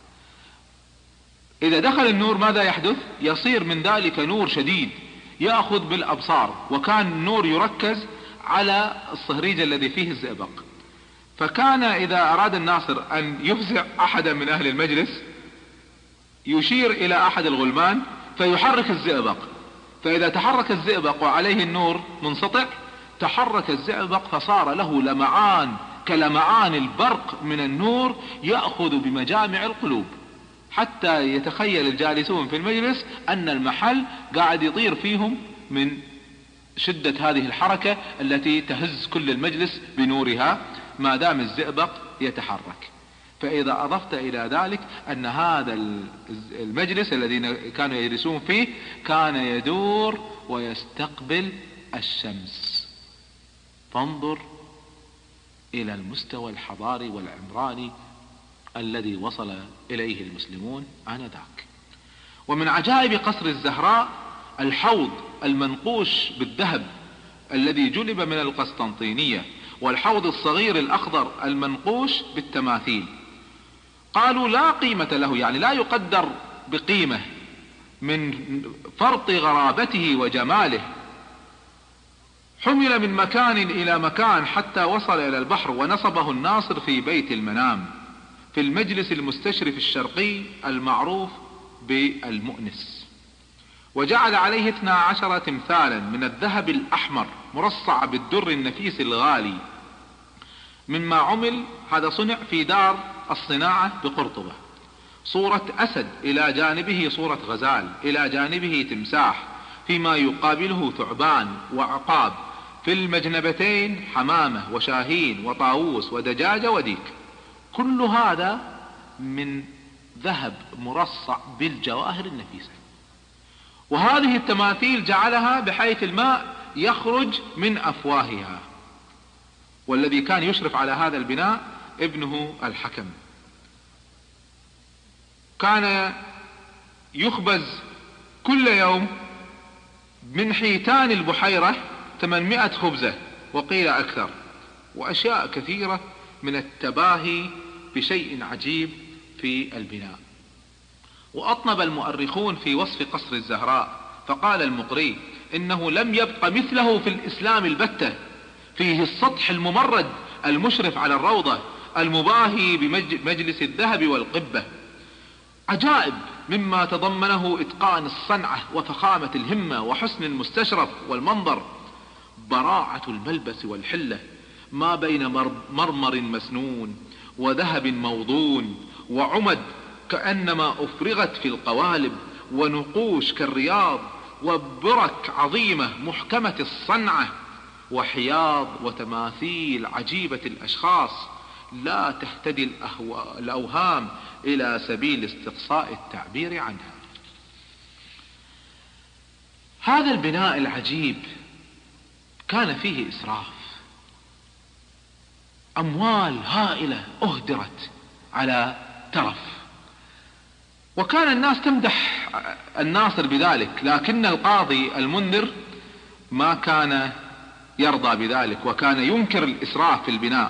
إذا دخل النور ماذا يحدث؟ يصير من ذلك نور شديد يأخذ بالأبصار، وكان النور يركز على الصهريج الذي فيه الزئبق. فكان إذا أراد الناصر أن يفزع أحدا من أهل المجلس يشير إلى أحد الغلمان فيحرك الزئبق، فإذا تحرك الزئبق وعليه النور منسطع تحرك الزئبق فصار له لمعان كلمعان البرق من النور يأخذ بمجامع القلوب، حتى يتخيل الجالسون في المجلس أن المحل قاعد يطير فيهم من شدة هذه الحركة التي تهز كل المجلس بنورها ما دام الزئبق يتحرك. فإذا أضفت إلى ذلك أن هذا المجلس الذين كانوا يجلسون فيه كان يدور ويستقبل الشمس، فانظر إلى المستوى الحضاري والعمراني الذي وصل إليه المسلمون آنذاك. ومن عجائب قصر الزهراء الحوض المنقوش بالذهب الذي جلب من القسطنطينية، والحوض الصغير الأخضر المنقوش بالتماثيل. قالوا لا قيمة له، يعني لا يقدر بقيمة من فرط غرابته وجماله. حمل من مكان إلى مكان حتى وصل إلى البحر، ونصبه الناصر في بيت المنام في المجلس المستشرف الشرقي المعروف بالمؤنس، وجعل عليه اثنا عشر تمثالا من الذهب الأحمر مرصع بالدر النفيس الغالي مما عمل. هذا صنع في دار الصناعة بقرطبة. صورة أسد، إلى جانبه صورة غزال، إلى جانبه تمساح، فيما يقابله ثعبان وعقاب، في المجنبتين حمامة وشاهين وطاووس ودجاجة وديك. كل هذا من ذهب مرصع بالجواهر النفيسة. وهذه التماثيل جعلها بحيث الماء يخرج من أفواهها. والذي كان يشرف على هذا البناء ابنه الحكم، كان يخبز كل يوم من حيتان البحيرة ثمانمائة خبزة وقيل أكثر، وأشياء كثيرة من التباهي بشيء عجيب في البناء. وأطنب المؤرخون في وصف قصر الزهراء، فقال المقري إنه لم يبق مثله في الإسلام البتة، فيه السطح الممرد المشرف على الروضة المباهي بمجلس الذهب والقبة. عجائب مما تضمنه إتقان الصنعة وفخامة الهمة وحسن المستشرف والمنظر. براعة الملبس والحلة ما بين مرمر مسنون وذهب موضون وعمد كأنما أفرغت في القوالب، ونقوش كالرياض، وبرك عظيمة محكمة الصنعة، وحياض وتماثيل عجيبة الأشخاص لا تهتدي الأوهام إلى سبيل استقصاء التعبير عنها. هذا البناء العجيب كان فيه إسراف، أموال هائلة أهدرت على ترف، وكان الناس تمدح الناصر بذلك، لكن القاضي المنذر ما كان يرضى بذلك، وكان ينكر الإسراف في البناء.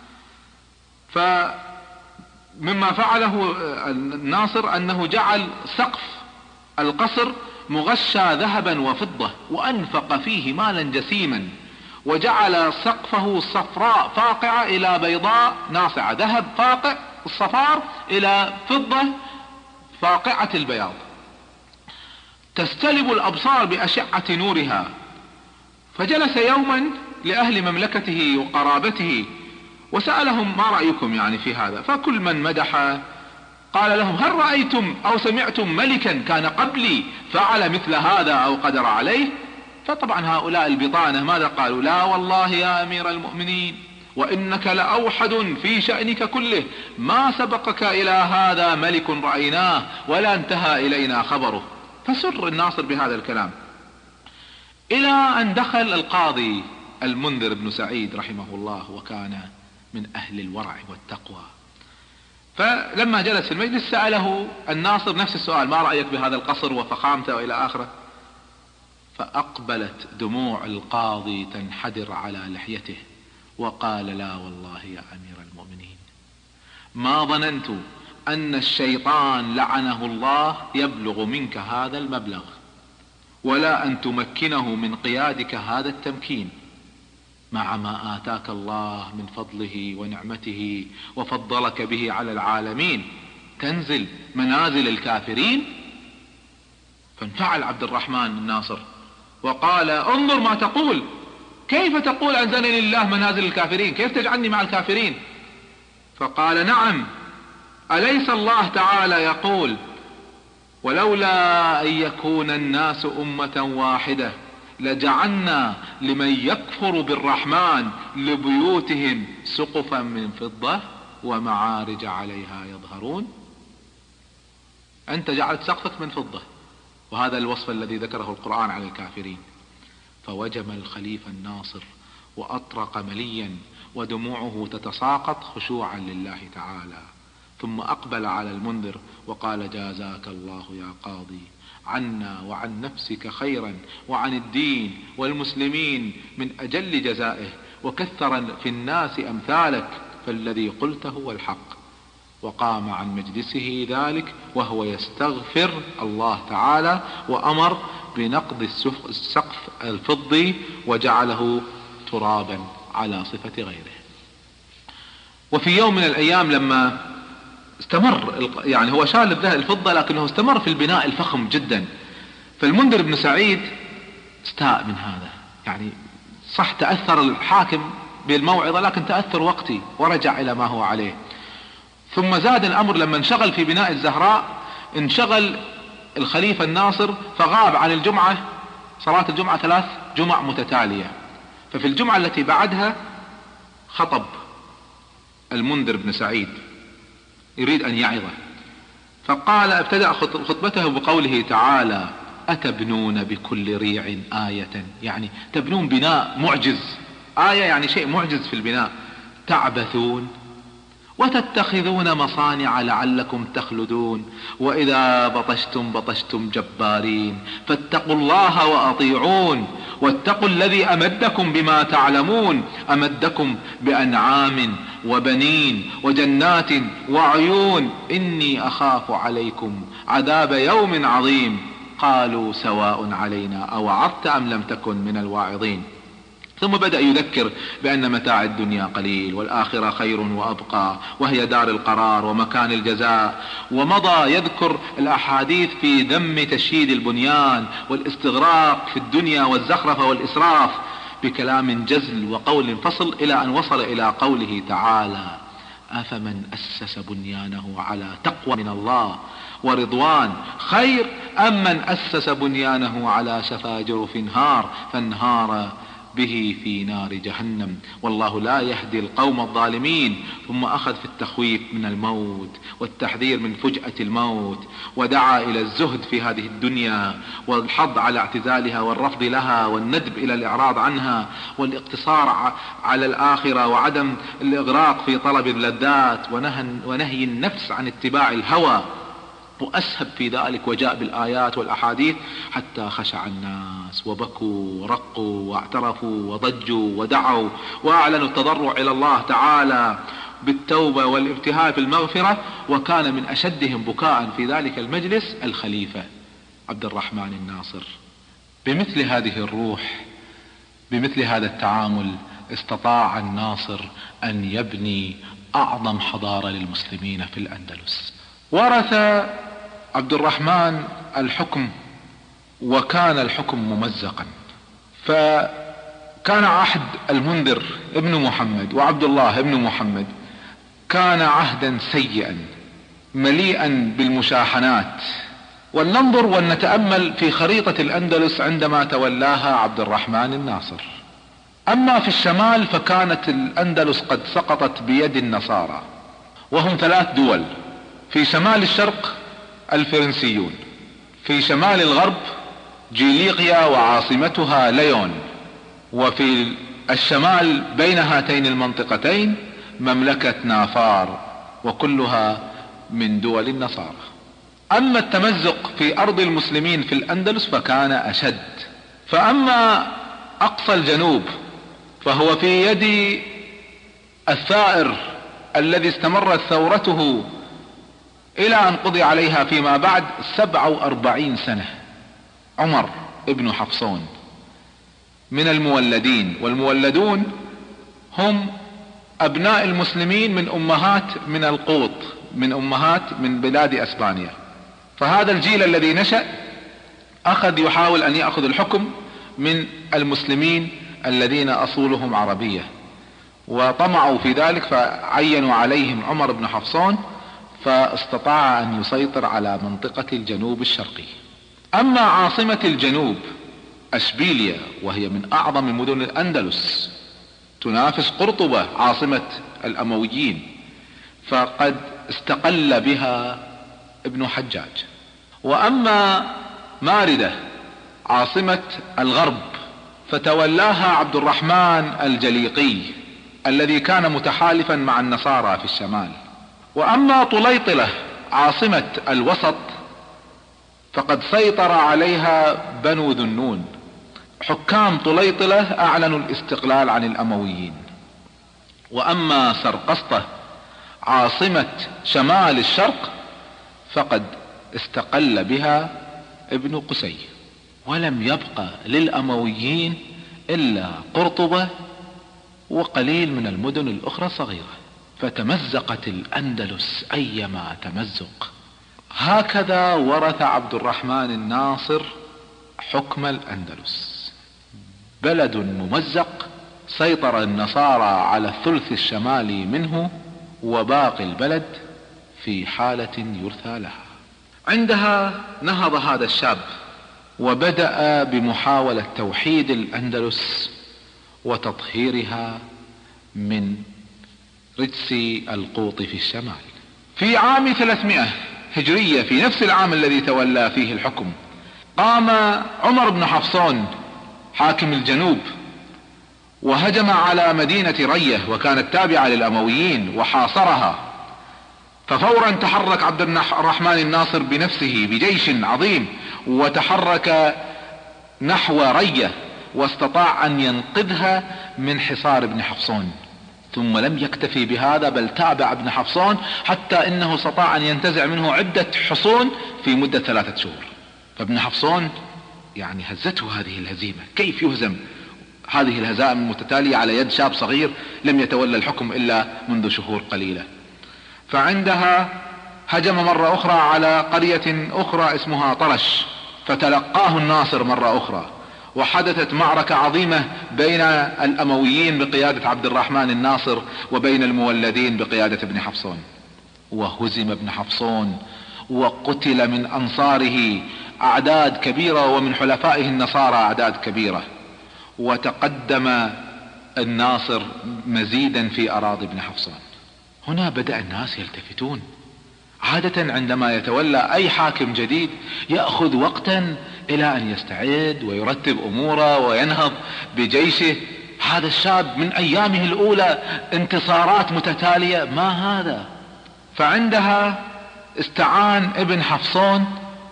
فمما فعله الناصر أنه جعل سقف القصر مغشى ذهبا وفضة، وأنفق فيه مالا جسيما، وجعل سقفه صفراء فاقعة إلى بيضاء ناصعة، ذهب فاقع الصفار إلى فضة فاقعة البياض، تستلب الأبصار بأشعة نورها. فجلس يوما لأهل مملكته وقرابته وسألهم ما رأيكم يعني في هذا؟ فكل من مدح قال لهم هل رأيتم أو سمعتم ملكا كان قبلي فعل مثل هذا أو قدر عليه؟ فطبعا هؤلاء البطانة ماذا قالوا؟ لا والله يا أمير المؤمنين، وإنك لأوحد في شأنك كله، ما سبقك إلى هذا ملك رأيناه ولا انتهى إلينا خبره. فسر الناصر بهذا الكلام، إلى أن دخل القاضي المنذر بن سعيد رحمه الله، وكان من أهل الورع والتقوى. فلما جلس في المجلس سأله الناصر نفس السؤال، ما رأيك بهذا القصر وفخامته وإلى آخره؟ فأقبلت دموع القاضي تنحدر على لحيته، وقال: لا والله يا أمير المؤمنين، ما ظننت أن الشيطان لعنه الله يبلغ منك هذا المبلغ، ولا أن تمكنه من قيادك هذا التمكين، مع ما آتاك الله من فضله ونعمته وفضلك به على العالمين، تنزل منازل الكافرين. فانفعل عبد الرحمن الناصر وقال: انظر ما تقول، كيف تقول أنزلني الله منازل الكافرين؟ كيف تجعلني مع الكافرين؟ فقال: نعم، أليس الله تعالى يقول: ولولا أن يكون الناس أمة واحدة لجعلنا لمن يكفر بالرحمن لبيوتهم سقفا من فضة ومعارج عليها يظهرون. أنت جعلت سقفك من فضة، وهذا الوصف الذي ذكره القرآن على الكافرين. فوجم الخليفة الناصر وأطرق مليا ودموعه تتساقط خشوعا لله تعالى، ثم أقبل على المنذر وقال: جازاك الله يا قاضي عنا وعن نفسك خيرا وعن الدين والمسلمين من أجل جزائه، وكثر في الناس أمثالك، فالذي قلته هو الحق. وقام عن مجلسه ذلك وهو يستغفر الله تعالى، وأمر بنقض السقف الفضي وجعله ترابا على صفة غيره. وفي يوم من الأيام لما استمر، يعني هو شال الفضة لكنه استمر في البناء الفخم جدا، فالمنذر بن سعيد استاء من هذا، يعني صح تأثر الحاكم بالموعظة لكن تأثر وقتي، ورجع إلى ما هو عليه. ثم زاد الأمر لما انشغل في بناء الزهراء، انشغل الخليفة الناصر فغاب عن الجمعة، صلاة الجمعة ثلاث جمع متتالية. ففي الجمعة التي بعدها خطب المنذر بن سعيد يريد أن يعظه، فقال ابتدأ خطبته بقوله تعالى: أتبنون بكل ريع آية، يعني تبنون بناء معجز، آية يعني شيء معجز في البناء، تعبثون وتتخذون مصانع لعلكم تخلدون، وإذا بطشتم بطشتم جبارين، فاتقوا الله وأطيعون، واتقوا الذي أمدكم بما تعلمون، أمدكم بأنعام وبنين وجنات وعيون، إني أخاف عليكم عذاب يوم عظيم. قالوا: سواء علينا أوعظت أم لم تكن من الواعظين. ثم بدأ يذكر بأن متاع الدنيا قليل والآخرة خير وأبقى، وهي دار القرار ومكان الجزاء. ومضى يذكر الأحاديث في ذم تشييد البنيان والاستغراق في الدنيا والزخرفة والإسراف بكلام جزل وقول فصل، إلى أن وصل إلى قوله تعالى: أفمن أسس بنيانه على تقوى من الله ورضوان خير أم من أسس بنيانه على شفا جرف نهار فانهار به في نار جهنم، والله لا يهدي القوم الظالمين. ثم أخذ في التخويف من الموت والتحذير من فجأة الموت، ودعا إلى الزهد في هذه الدنيا والحض على اعتزالها والرفض لها والندب إلى الإعراض عنها والاقتصار على الآخرة وعدم الإغراق في طلب اللذات ونهي النفس عن اتباع الهوى، وأسهب في ذلك وجاء بالآيات والأحاديث حتى خشع الناس وبكوا ورقوا واعترفوا وضجوا ودعوا وأعلنوا التضرع إلى الله تعالى بالتوبة والابتهال في المغفرة. وكان من أشدهم بكاء في ذلك المجلس الخليفة عبد الرحمن الناصر. بمثل هذه الروح، بمثل هذا التعامل، استطاع الناصر أن يبني أعظم حضارة للمسلمين في الأندلس. ورث عبد الرحمن الحكم، وكان الحكم ممزقا، فكان عهد المنذر ابن محمد وعبد الله ابن محمد كان عهدا سيئا مليئا بالمشاحنات. ولننظر ولنتأمل في خريطة الأندلس عندما تولاها عبد الرحمن الناصر. أما في الشمال فكانت الأندلس قد سقطت بيد النصارى، وهم ثلاث دول: في شمال الشرق الفرنسيون، في شمال الغرب جيليقيا وعاصمتها ليون، وفي الشمال بين هاتين المنطقتين مملكة نافار، وكلها من دول النصارى. أما التمزق في أرض المسلمين في الأندلس فكان أشد. فأما أقصى الجنوب فهو في يد الثائر الذي استمرت ثورته الى ان قضي عليها فيما بعد سبعة واربعين سنة، عمر ابن حفصون من المولدين، والمولدون هم ابناء المسلمين من امهات من القوط، من امهات من بلاد اسبانيا. فهذا الجيل الذي نشأ اخذ يحاول ان يأخذ الحكم من المسلمين الذين اصولهم عربية، وطمعوا في ذلك فعينوا عليهم عمر بن حفصون، فاستطاع ان يسيطر على منطقة الجنوب الشرقي. اما عاصمة الجنوب اشبيلية، وهي من اعظم مدن الاندلس، تنافس قرطبة عاصمة الامويين، فقد استقل بها ابن حجاج. واما ماردة عاصمة الغرب فتولاها عبد الرحمن الجليقي الذي كان متحالفا مع النصارى في الشمال. واما طليطلة عاصمة الوسط فقد سيطر عليها بنو ذنون. حكام طليطلة اعلنوا الاستقلال عن الامويين. واما سرقسطة عاصمة شمال الشرق فقد استقل بها ابن قسي، ولم يبقى للامويين الا قرطبة وقليل من المدن الاخرى صغيرة، فتمزقت الاندلس ايما تمزق. هكذا ورث عبد الرحمن الناصر حكم الاندلس، بلد ممزق سيطر النصارى على الثلث الشمالي منه، وباقي البلد في حالة يرثى لها. عندها نهض هذا الشاب وبدأ بمحاولة توحيد الاندلس وتطهيرها من رجس القوط في الشمال. في عام ثلاثمائة هجرية، في نفس العام الذي تولى فيه الحكم، قام عمر بن حفصون حاكم الجنوب وهجم على مدينة رية، وكانت تابعة للأمويين، وحاصرها. ففورا تحرك عبد الرحمن الناصر بنفسه بجيش عظيم وتحرك نحو رية، واستطاع ان ينقذها من حصار ابن حفصون. ثم لم يكتفي بهذا بل تابع ابن حفصون حتى انه استطاع ان ينتزع منه عدة حصون في مدة ثلاثة شهور. فابن حفصون يعني هزته هذه الهزيمة، كيف يهزم هذه الهزائم المتتالية على يد شاب صغير لم يتولى الحكم الا منذ شهور قليلة. فعندها هجم مرة اخرى على قرية اخرى اسمها طرش، فتلقاه الناصر مرة اخرى، وحدثت معركة عظيمة بين الامويين بقيادة عبد الرحمن الناصر وبين المولدين بقيادة ابن حفصون، وهزم ابن حفصون وقتل من انصاره اعداد كبيرة ومن حلفائه النصارى اعداد كبيرة. وتقدم الناصر مزيدا في اراضي ابن حفصون. هنا بدأ الناس يلتفتون. عادة عندما يتولى اي حاكم جديد يأخذ وقتا الى ان يستعد ويرتب اموره وينهض بجيشه. هذا الشاب من ايامه الاولى انتصارات متتالية، ما هذا؟ فعندها استعان ابن حفصون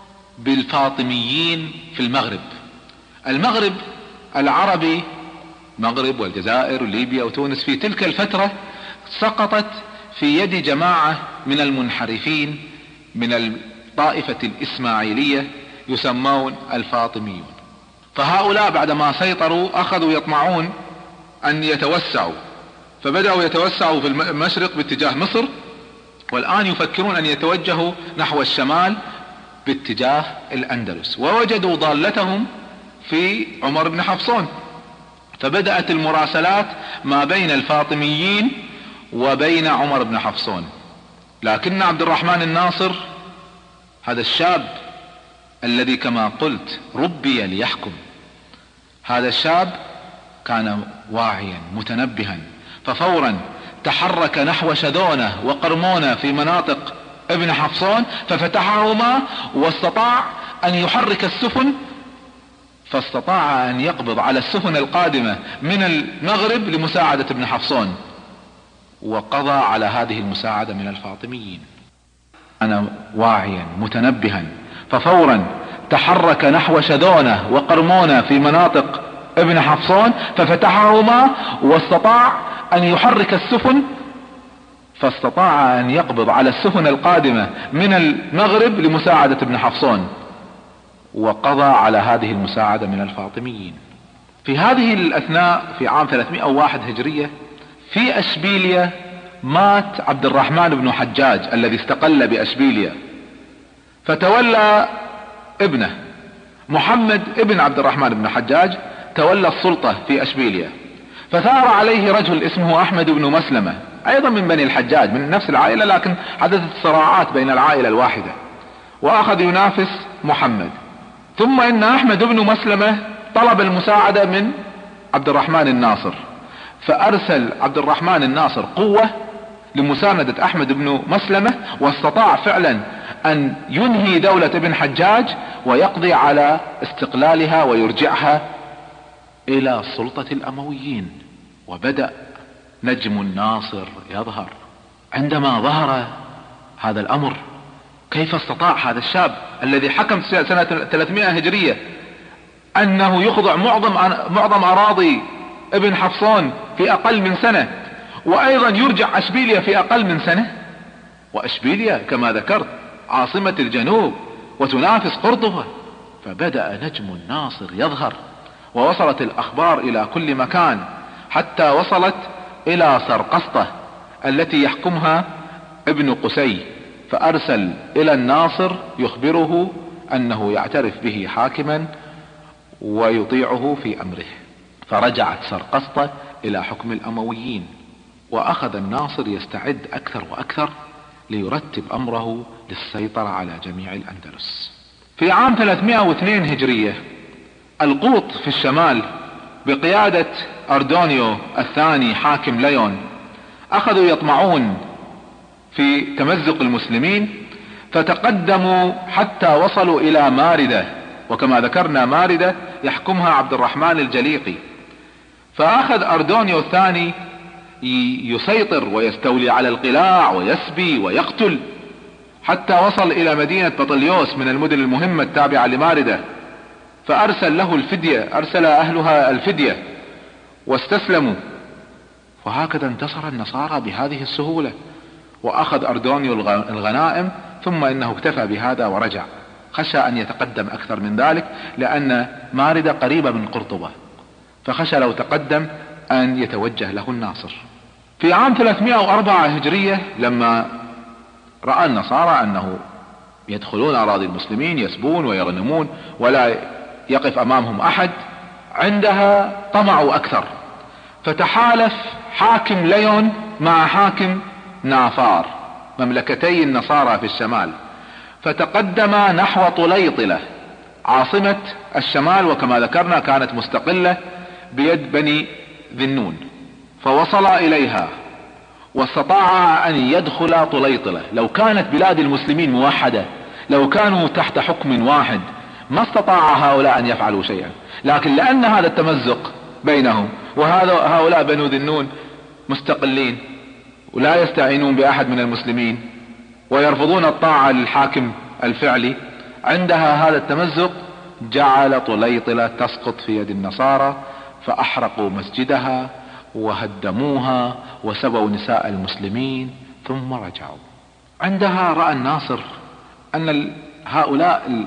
بالفاطميين في المغرب. المغرب العربي، مغرب والجزائر وليبيا وتونس، في تلك الفترة سقطت في يد جماعة من المنحرفين من الطائفة الإسماعيلية يسمون الفاطميون. فهؤلاء بعدما سيطروا اخذوا يطمعون ان يتوسعوا، فبدأوا يتوسعوا في المشرق باتجاه مصر، والآن يفكرون ان يتوجهوا نحو الشمال باتجاه الاندلس، ووجدوا ضالتهم في عمر بن حفصون. فبدأت المراسلات ما بين الفاطميين وبين عمر بن حفصون. لكن عبد الرحمن الناصر هذا الشاب الذي كما قلت ربي ليحكم، هذا الشاب كان واعيا متنبها، ففورا تحرك نحو شذونة وقرمونة في مناطق ابن حفصون ففتحهما، واستطاع ان يحرك السفن، فاستطاع ان يقبض على السفن القادمة من المغرب لمساعدة ابن حفصون، وقضى على هذه المساعدة من الفاطميين. انا واعيا متنبها ففورا تحرك نحو شذونة وقرمونة في مناطق ابن حفصون ففتحهما، واستطاع ان يحرك السفن، فاستطاع ان يقبض على السفن القادمة من المغرب لمساعدة ابن حفصون، وقضى على هذه المساعدة من الفاطميين. في هذه الاثناء في عام ثلاثمائة وواحد هجرية في اشبيلية مات عبد الرحمن بن حجاج الذي استقل باشبيلية، فتولى ابنه محمد ابن عبد الرحمن بن حجاج تولى السلطة في اشبيلية. فثار عليه رجل اسمه احمد بن مسلمة ايضا من بني الحجاج من نفس العائلة، لكن حدثت صراعات بين العائلة الواحدة واخذ ينافس محمد. ثم ان احمد بن مسلمة طلب المساعدة من عبد الرحمن الناصر، فارسل عبد الرحمن الناصر قوة لمساندة احمد بن مسلمة، واستطاع فعلا ان ينهي دولة ابن حجاج ويقضي على استقلالها ويرجعها الى سلطة الامويين. وبدأ نجم الناصر يظهر. عندما ظهر هذا الامر، كيف استطاع هذا الشاب الذي حكم سنة ثلاثمائة هجرية انه يخضع معظم معظم اراضي ابن حفصون في اقل من سنة، وايضا يرجع اشبيلية في اقل من سنة؟ واشبيلية كما ذكرت عاصمة الجنوب وتنافس قرطبة. فبدأ نجم الناصر يظهر، ووصلت الاخبار الى كل مكان حتى وصلت الى سرقسطة التي يحكمها ابن قسي، فارسل الى الناصر يخبره انه يعترف به حاكما ويطيعه في امره. فرجعت سرقسطة الى حكم الامويين، واخذ الناصر يستعد اكثر واكثر ليرتب امره للسيطرة على جميع الاندلس. في عام ثلاثمائة واثنين هجرية القوط في الشمال بقيادة اردونيو الثاني حاكم ليون اخذوا يطمعون في تمزق المسلمين، فتقدموا حتى وصلوا الى ماردة، وكما ذكرنا ماردة يحكمها عبد الرحمن الجليقي. فاخذ اردونيو الثاني يسيطر ويستولي على القلاع ويسبي ويقتل، حتى وصل الى مدينة بطليوس من المدن المهمة التابعة لماردة، فارسل له الفدية، ارسل اهلها الفدية واستسلموا. وهكذا انتصر النصارى بهذه السهولة، واخذ اردونيو الغنائم، ثم انه اكتفى بهذا ورجع، خشى ان يتقدم اكثر من ذلك لان ماردة قريبة من قرطبة، فخشى لو تقدم ان يتوجه له الناصر. في عام ثلاثمائة وأربعة هجرية لما رأى النصارى انه يدخلون اراضي المسلمين يسبون ويغنمون ولا يقف امامهم احد، عندها طمعوا اكثر، فتحالف حاكم ليون مع حاكم نافار مملكتي النصارى في الشمال، فتقدما نحو طليطلة عاصمة الشمال، وكما ذكرنا كانت مستقلة بيد بني ذنون، فوصلا اليها واستطاع ان يدخل طليطلة. لو كانت بلاد المسلمين موحدة، لو كانوا تحت حكم واحد، ما استطاع هؤلاء ان يفعلوا شيئا، لكن لان هذا التمزق بينهم، وهذا هؤلاء بنو ذنون مستقلين ولا يستعينون باحد من المسلمين ويرفضون الطاعة للحاكم الفعلي، عندها هذا التمزق جعل طليطلة تسقط في يد النصارى، فاحرقوا مسجدها وهدموها وسبوا نساء المسلمين ثم رجعوا. عندها رأى الناصر ان هؤلاء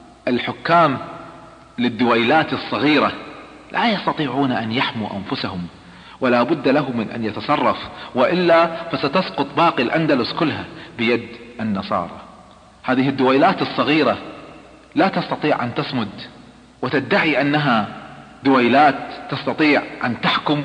الحكام للدويلات الصغيرة لا يستطيعون ان يحموا انفسهم، ولا بد له من ان يتصرف، والا فستسقط باقي الاندلس كلها بيد النصارى. هذه الدويلات الصغيرة لا تستطيع ان تصمد وتدعي انها دويلات تستطيع ان تحكم،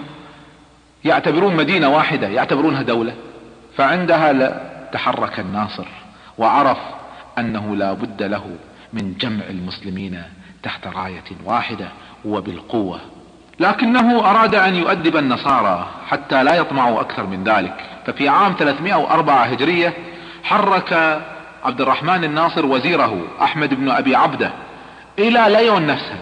يعتبرون مدينة واحدة يعتبرونها دولة. فعندها تحرك الناصر وعرف انه لا بد له من جمع المسلمين تحت راية واحدة وبالقوة، لكنه اراد ان يؤدب النصارى حتى لا يطمعوا اكثر من ذلك. ففي عام ثلاثمائة وأربعة هجرية حرك عبد الرحمن الناصر وزيره احمد بن ابي عبده الى ليون نفسه،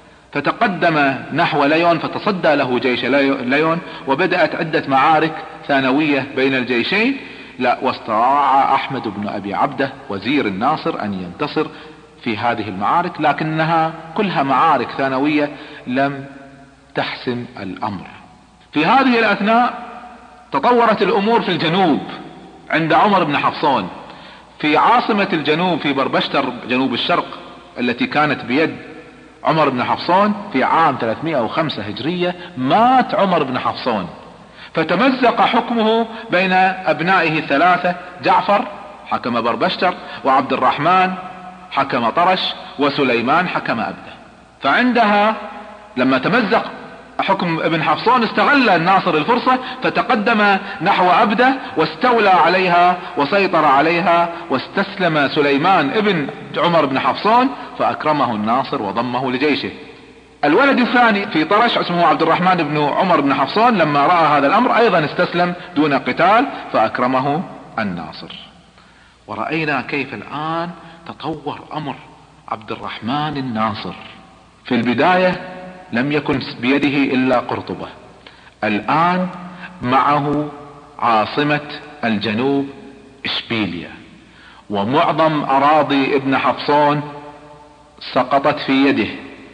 فتقدم نحو ليون فتصدى له جيش ليون، وبدأت عدة معارك ثانوية بين الجيشين، لا واستطاع احمد بن ابي عبده وزير الناصر ان ينتصر في هذه المعارك، لكنها كلها معارك ثانوية لم تحسم الامر. في هذه الاثناء تطورت الامور في الجنوب عند عمر بن حفصون في عاصمة الجنوب في بربشتر جنوب الشرق التي كانت بيد عمر بن حفصون. في عام ثلاثمائة وخمسة هجرية مات عمر بن حفصون، فتمزق حكمه بين ابنائه الثلاثة، جعفر حكم بربشتر، وعبد الرحمن حكم طرش، وسليمان حكم أبده. فعندها لما تمزق حكم ابن حفصون استغل الناصر الفرصة فتقدم نحو أبده واستولى عليها وسيطر عليها، واستسلم سليمان ابن عمر بن حفصون فأكرمه الناصر وضمه لجيشه. الولد الثاني في طرش اسمه عبد الرحمن بن عمر بن حفصون لما رأى هذا الأمر أيضا استسلم دون قتال فأكرمه الناصر. ورأينا كيف الآن تطور أمر عبد الرحمن الناصر. في البداية لم يكن بيده إلا قرطبة، الآن معه عاصمة الجنوب إشبيلية، ومعظم أراضي ابن حفصون سقطت في يده،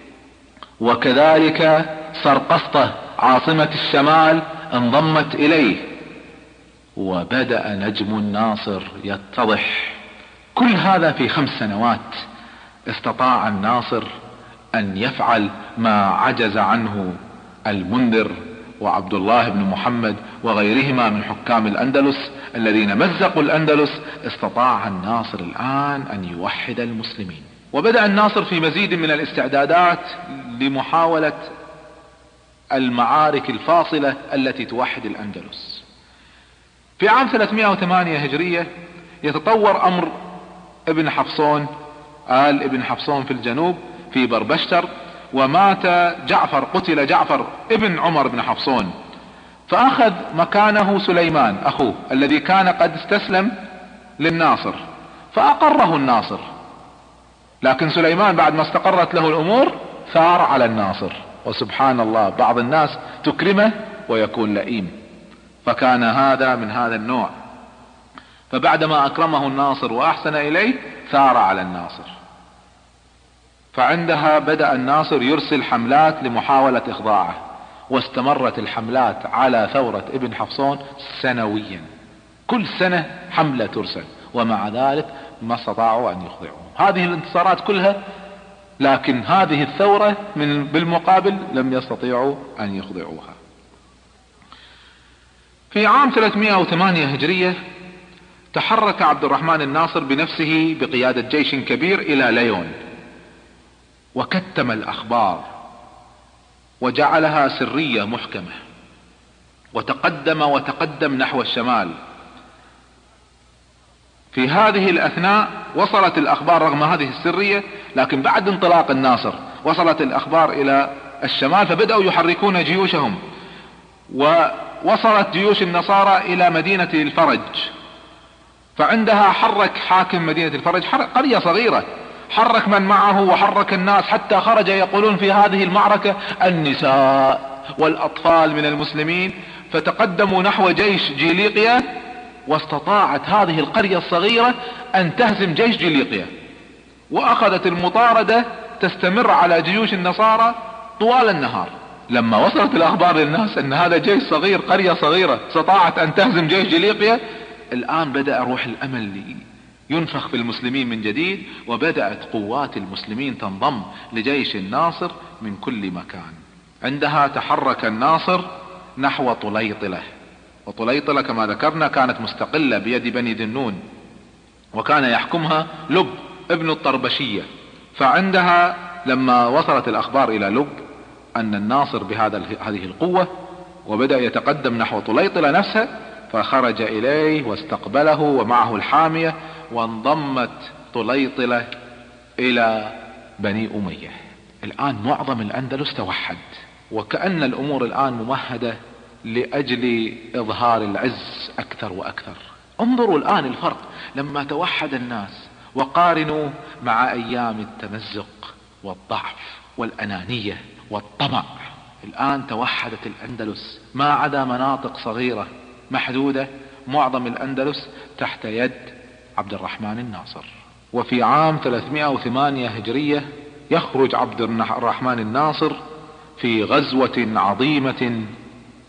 وكذلك سرقسطة عاصمة الشمال انضمت إليه، وبدأ نجم الناصر يتضح. كل هذا في خمس سنوات استطاع الناصر أن يفعل ما عجز عنه المنذر وعبد الله بن محمد وغيرهما من حكام الأندلس الذين مزقوا الأندلس. استطاع الناصر الآن أن يوحد المسلمين، وبدأ الناصر في مزيد من الاستعدادات لمحاولة المعارك الفاصلة التي توحد الأندلس. في عام ثلاثمائة وثمانية هجرية يتطور أمر ابن حفصون، آل ابن حفصون في الجنوب في بربشتر، ومات جعفر، قتل جعفر ابن عمر بن حفصون، فأخذ مكانه سليمان أخوه الذي كان قد استسلم للناصر، فأقره الناصر. لكن سليمان بعد ما استقرت له الأمور ثار على الناصر، وسبحان الله بعض الناس تكرمه ويكون لئيم، فكان هذا من هذا النوع. فبعدما أكرمه الناصر وأحسن إليه ثار على الناصر، فعندها بدأ الناصر يرسل حملات لمحاولة إخضاعه، واستمرت الحملات على ثورة ابن حفصون سنويا، كل سنة حملة ترسل، ومع ذلك ما استطاعوا أن يخضعوه. هذه الانتصارات كلها، لكن هذه الثورة من بالمقابل لم يستطيعوا أن يخضعوها. في عام ثلاثمائة وثمانية هجرية تحرك عبد الرحمن الناصر بنفسه بقيادة جيش كبير إلى ليون، وكتم الأخبار وجعلها سرية محكمة، وتقدم وتقدم نحو الشمال. في هذه الأثناء وصلت الأخبار رغم هذه السرية، لكن بعد انطلاق الناصر وصلت الأخبار إلى الشمال، فبدأوا يحركون جيوشهم، ووصلت جيوش النصارى إلى مدينة الفرج. فعندها حرك حاكم مدينة الفرج، قرية صغيرة، حرك من معه وحرك الناس، حتى خرج يقولون في هذه المعركة النساء والأطفال من المسلمين، فتقدموا نحو جيش جيليقيا، واستطاعت هذه القرية الصغيرة أن تهزم جيش جيليقيا، وأخذت المطاردة تستمر على جيوش النصارى طوال النهار. لما وصلت الأخبار للناس أن هذا جيش صغير، قرية صغيرة استطاعت أن تهزم جيش جيليقيا، الآن بدأ روح الأمل ينفخ في المسلمين من جديد، وبدأت قوات المسلمين تنضم لجيش الناصر من كل مكان. عندها تحرك الناصر نحو طليطلة، وطليطلة كما ذكرنا كانت مستقلة بيد بني ذنون، وكان يحكمها لب ابن الطربشية. فعندها لما وصلت الأخبار إلى لب أن الناصر بهذا هذه القوة وبدأ يتقدم نحو طليطلة نفسها، فخرج إليه واستقبله ومعه الحامية، وانضمت طليطلة إلى بني أمية. الآن معظم الأندلس توحد، وكأن الأمور الآن ممهدة لأجل إظهار العز أكثر وأكثر. انظروا الآن الفرق لما توحد الناس، وقارنوا مع أيام التمزق والضعف والأنانية والطمع. الآن توحدت الأندلس ما عدا مناطق صغيرة محدودة، معظم الأندلس تحت يد عبد الرحمن الناصر. وفي عام ثلاثمائة وثمانية هجرية يخرج عبد الرحمن الناصر في غزوة عظيمة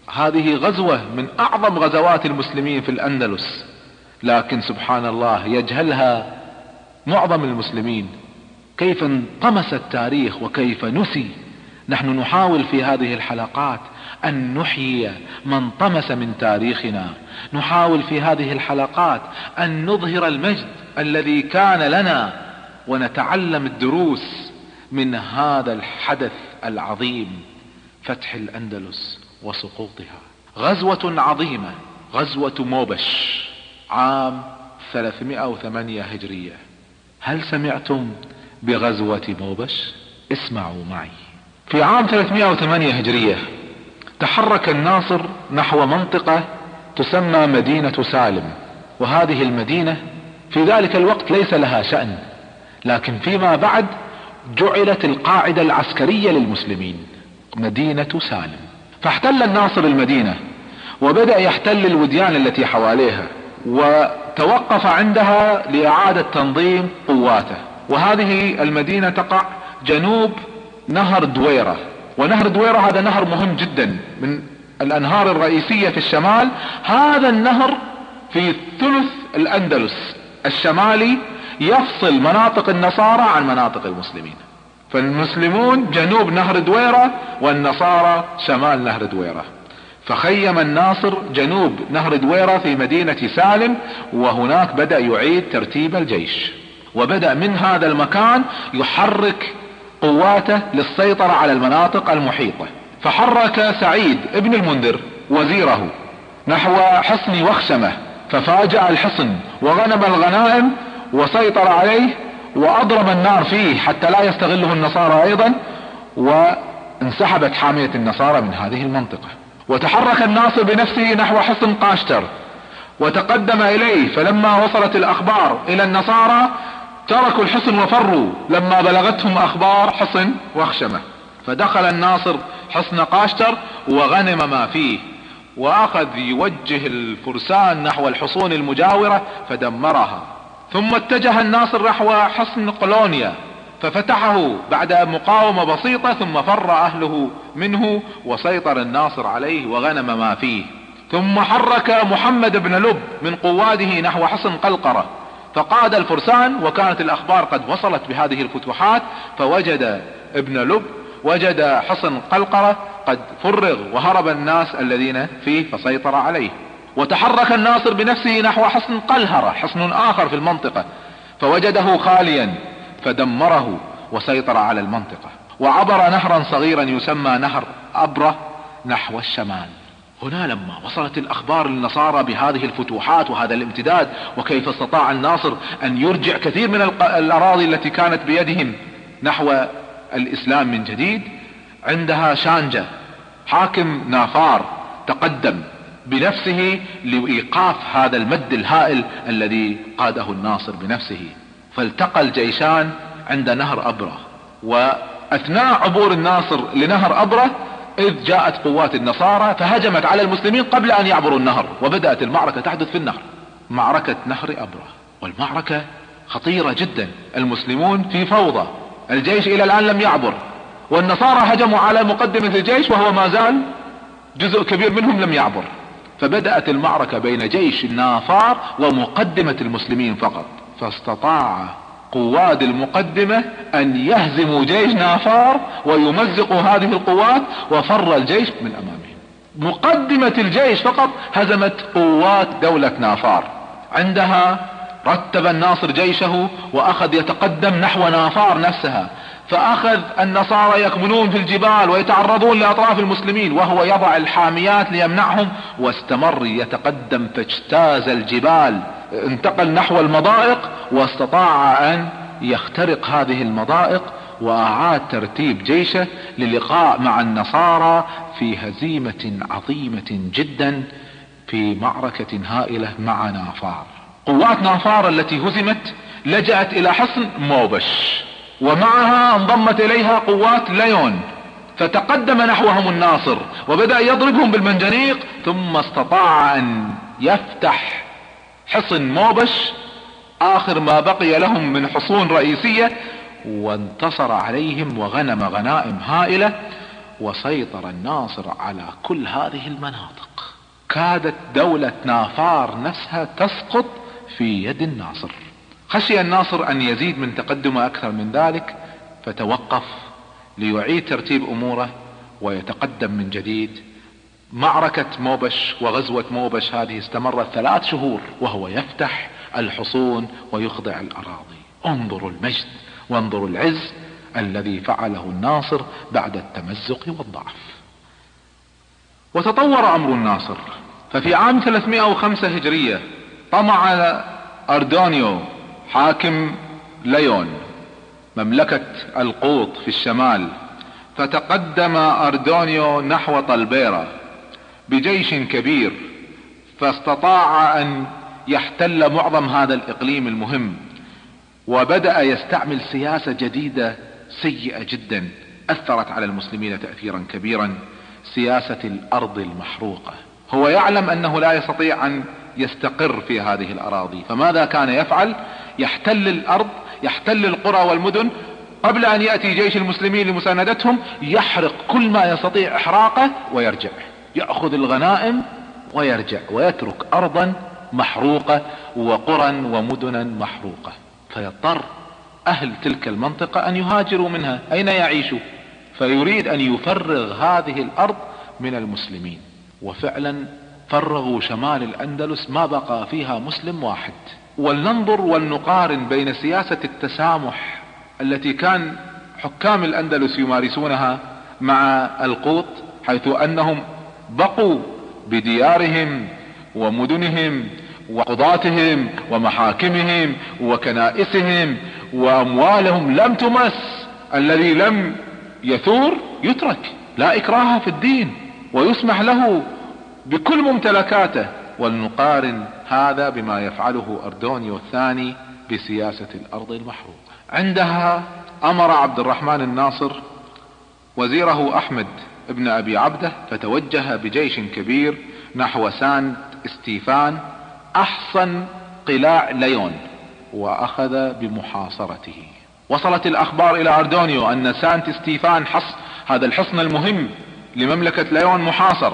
هذه غزوة من اعظم غزوات المسلمين في الاندلس، لكن سبحان الله يجهلها معظم المسلمين. كيف انطمس التاريخ وكيف نسي. نحن نحاول في هذه الحلقات ان نحيي ما انطمس من تاريخنا، نحاول في هذه الحلقات ان نظهر المجد الذي كان لنا، ونتعلم الدروس من هذا الحدث العظيم، فتح الاندلس وسقوطها. غزوة عظيمة، غزوة موبش، عام ثلاثمائة وثمانية هجرية. هل سمعتم بغزوة موبش؟ اسمعوا معي. في عام ثلاثمائة وثمانية هجرية تحرك الناصر نحو منطقة تسمى مدينة سالم، وهذه المدينة في ذلك الوقت ليس لها شأن، لكن فيما بعد جعلت القاعدة العسكرية للمسلمين، مدينة سالم. فاحتل الناصر المدينة وبدأ يحتل الوديان التي حواليها، وتوقف عندها لإعادة تنظيم قواته. وهذه المدينة تقع جنوب نهر دويرة، ونهر دويرة هذا نهر مهم جدا من الأنهار الرئيسية في الشمال. هذا النهر في ثلث الأندلس الشمالي يفصل مناطق النصارى عن مناطق المسلمين، فالمسلمون جنوب نهر دويرة والنصارى شمال نهر دويرة. فخيم الناصر جنوب نهر دويرة في مدينة سالم، وهناك بدأ يعيد ترتيب الجيش، وبدأ من هذا المكان يحرك قواته للسيطرة على المناطق المحيطة. فحرك سعيد ابن المنذر وزيره نحو حصن وخشمة، ففاجأ الحصن وغنم الغنائم وسيطر عليه، وأضرم النار فيه حتى لا يستغله النصارى أيضا، وانسحبت حامية النصارى من هذه المنطقة. وتحرك الناصر بنفسه نحو حصن قاشتر وتقدم إليه، فلما وصلت الأخبار إلى النصارى تركوا الحصن وفروا لما بلغتهم أخبار حصن وخشمة. فدخل الناصر حصن قاشتر وغنم ما فيه، وأخذ يوجه الفرسان نحو الحصون المجاورة فدمرها. ثم اتجه الناصر نحو حصن قلونيا ففتحه بعد مقاومة بسيطة، ثم فر أهله منه وسيطر الناصر عليه وغنم ما فيه. ثم حرك محمد بن لب من قواده نحو حصن قلقرة فقاد الفرسان، وكانت الأخبار قد وصلت بهذه الفتوحات، فوجد ابن لب وجد حصن قلقرة قد فرغ وهرب الناس الذين فيه فسيطر عليه. وتحرك الناصر بنفسه نحو حصن قلهرة، حصن آخر في المنطقة، فوجده خاليا فدمره وسيطر على المنطقة. وعبر نهرا صغيرا يسمى نهر أبرة نحو الشمال. هنا لما وصلت الأخبار للنصارى بهذه الفتوحات وهذا الامتداد، وكيف استطاع الناصر أن يرجع كثير من الأراضي التي كانت بيدهم نحو الإسلام من جديد، عندها شانجة حاكم نافار تقدم بنفسه لإيقاف هذا المد الهائل الذي قاده الناصر بنفسه. فالتقى الجيشان عند نهر أبرة، وأثناء عبور الناصر لنهر أبرة إذ جاءت قوات النصارى فهجمت على المسلمين قبل أن يعبروا النهر، وبدأت المعركة تحدث في النهر، معركة نهر أبرة. والمعركة خطيرة جدا، المسلمون في فوضى، الجيش إلى الآن لم يعبر، والنصارى هجموا على مقدمة الجيش وهو ما زال جزء كبير منهم لم يعبر. فبدأت المعركة بين جيش النافار ومقدمة المسلمين فقط، فاستطاع قواد المقدمة أن يهزموا جيش نافار ويمزقوا هذه القوات، وفر الجيش من أمامهم. مقدمة الجيش فقط هزمت قوات دولة نافار. عندها رتب الناصر جيشه وأخذ يتقدم نحو نافار نفسها، فأخذ النصارى يكمنون في الجبال ويتعرضون لأطراف المسلمين، وهو يضع الحاميات ليمنعهم، واستمر يتقدم فاجتاز الجبال، انتقل نحو المضائق واستطاع أن يخترق هذه المضائق، وأعاد ترتيب جيشه للقاء مع النصارى في هزيمة عظيمة جدا في معركة هائلة مع نافار. قوات نافار التي هزمت لجأت إلى حصن موبش، ومعها انضمت إليها قوات ليون، فتقدم نحوهم الناصر وبدأ يضربهم بالمنجنيق، ثم استطاع أن يفتح حصن موبش آخر ما بقي لهم من حصون رئيسية، وانتصر عليهم وغنم غنائم هائلة، وسيطر الناصر على كل هذه المناطق. كادت دولة نافار نفسها تسقط في يد الناصر. خشي الناصر ان يزيد من تقدمه اكثر من ذلك، فتوقف ليعيد ترتيب اموره ويتقدم من جديد. معركة موبش وغزوة موبش هذه استمرت ثلاث شهور وهو يفتح الحصون ويخضع الاراضي. انظروا المجد وانظروا العز الذي فعله الناصر بعد التمزق والضعف. وتطور امر الناصر، ففي عام ثلاثمائة وخمسة هجرية طمع اردونيو حاكم ليون مملكة القوط في الشمال، فتقدم اردونيو نحو طلبيرة بجيش كبير، فاستطاع ان يحتل معظم هذا الاقليم المهم، وبدأ يستعمل سياسة جديدة سيئة جدا اثرت على المسلمين تأثيرا كبيرا، سياسة الارض المحروقة. هو يعلم انه لا يستطيع ان يستقر في هذه الاراضي، فماذا كان يفعل؟ يحتل الارض، يحتل القرى والمدن، قبل ان يأتي جيش المسلمين لمساندتهم يحرق كل ما يستطيع احراقه ويرجع، يأخذ الغنائم ويرجع، ويترك ارضا محروقة وقرى ومدنا محروقة، فيضطر اهل تلك المنطقة ان يهاجروا منها. اين يعيشوا؟ فيريد ان يفرغ هذه الارض من المسلمين، وفعلا فرغوا شمال الاندلس ما بقى فيها مسلم واحد. ولننظر ولنقارن بين سياسة التسامح التي كان حكام الاندلس يمارسونها مع القوط، حيث انهم بقوا بديارهم ومدنهم وقضاتهم ومحاكمهم وكنائسهم واموالهم لم تمس. الذي لم يثور يترك، لا اكراه في الدين، ويسمح له بكل ممتلكاته. ولنقارن هذا بما يفعله اردونيو الثاني بسياسة الارض المحروقة. عندها امر عبد الرحمن الناصر وزيره احمد ابن ابي عبده، فتوجه بجيش كبير نحو سانت استيفان احصن قلاع ليون، واخذ بمحاصرته. وصلت الاخبار الى اردونيو ان سانت استيفان حصن هذا الحصن المهم لمملكة ليون محاصر،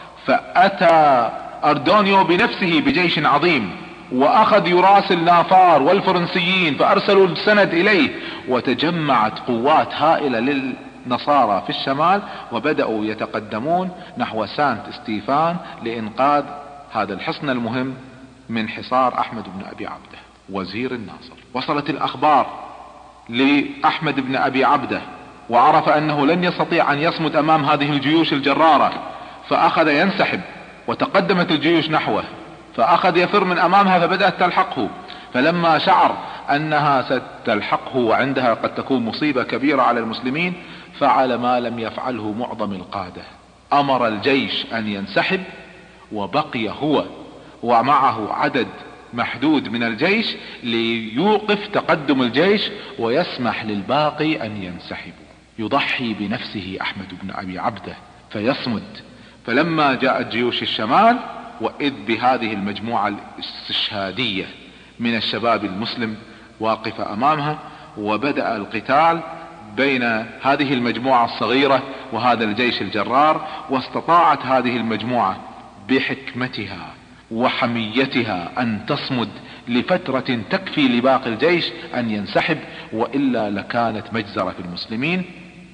فاتى اردونيو بنفسه بجيش عظيم، واخذ يراسل نافار والفرنسيين، فارسلوا السند اليه، وتجمعت قوات هائلة للنصارى في الشمال، وبدأوا يتقدمون نحو سانت استيفان لانقاذ هذا الحصن المهم من حصار احمد بن ابي عبده وزير الناصر. وصلت الاخبار لاحمد بن ابي عبده، وعرف انه لن يستطيع ان يصمد امام هذه الجيوش الجرارة، فاخذ ينسحب، وتقدمت الجيوش نحوه، فاخذ يفر من امامها، فبدأت تلحقه. فلما شعر انها ستلحقه وعندها قد تكون مصيبة كبيرة على المسلمين، فعل ما لم يفعله معظم القادة، امر الجيش ان ينسحب، وبقي هو ومعه عدد محدود من الجيش ليوقف تقدم الجيش ويسمح للباقي ان ينسحبوا. يضحي بنفسه احمد بن ابي عبده فيصمد. فلما جاءت جيوش الشمال، واذ بهذه المجموعة الاستشهادية من الشباب المسلم واقفة امامها، وبدأ القتال بين هذه المجموعة الصغيرة وهذا الجيش الجرار. واستطاعت هذه المجموعة بحكمتها وحميتها ان تصمد لفترة تكفي لباقي الجيش ان ينسحب، والا لكانت مجزرة في المسلمين.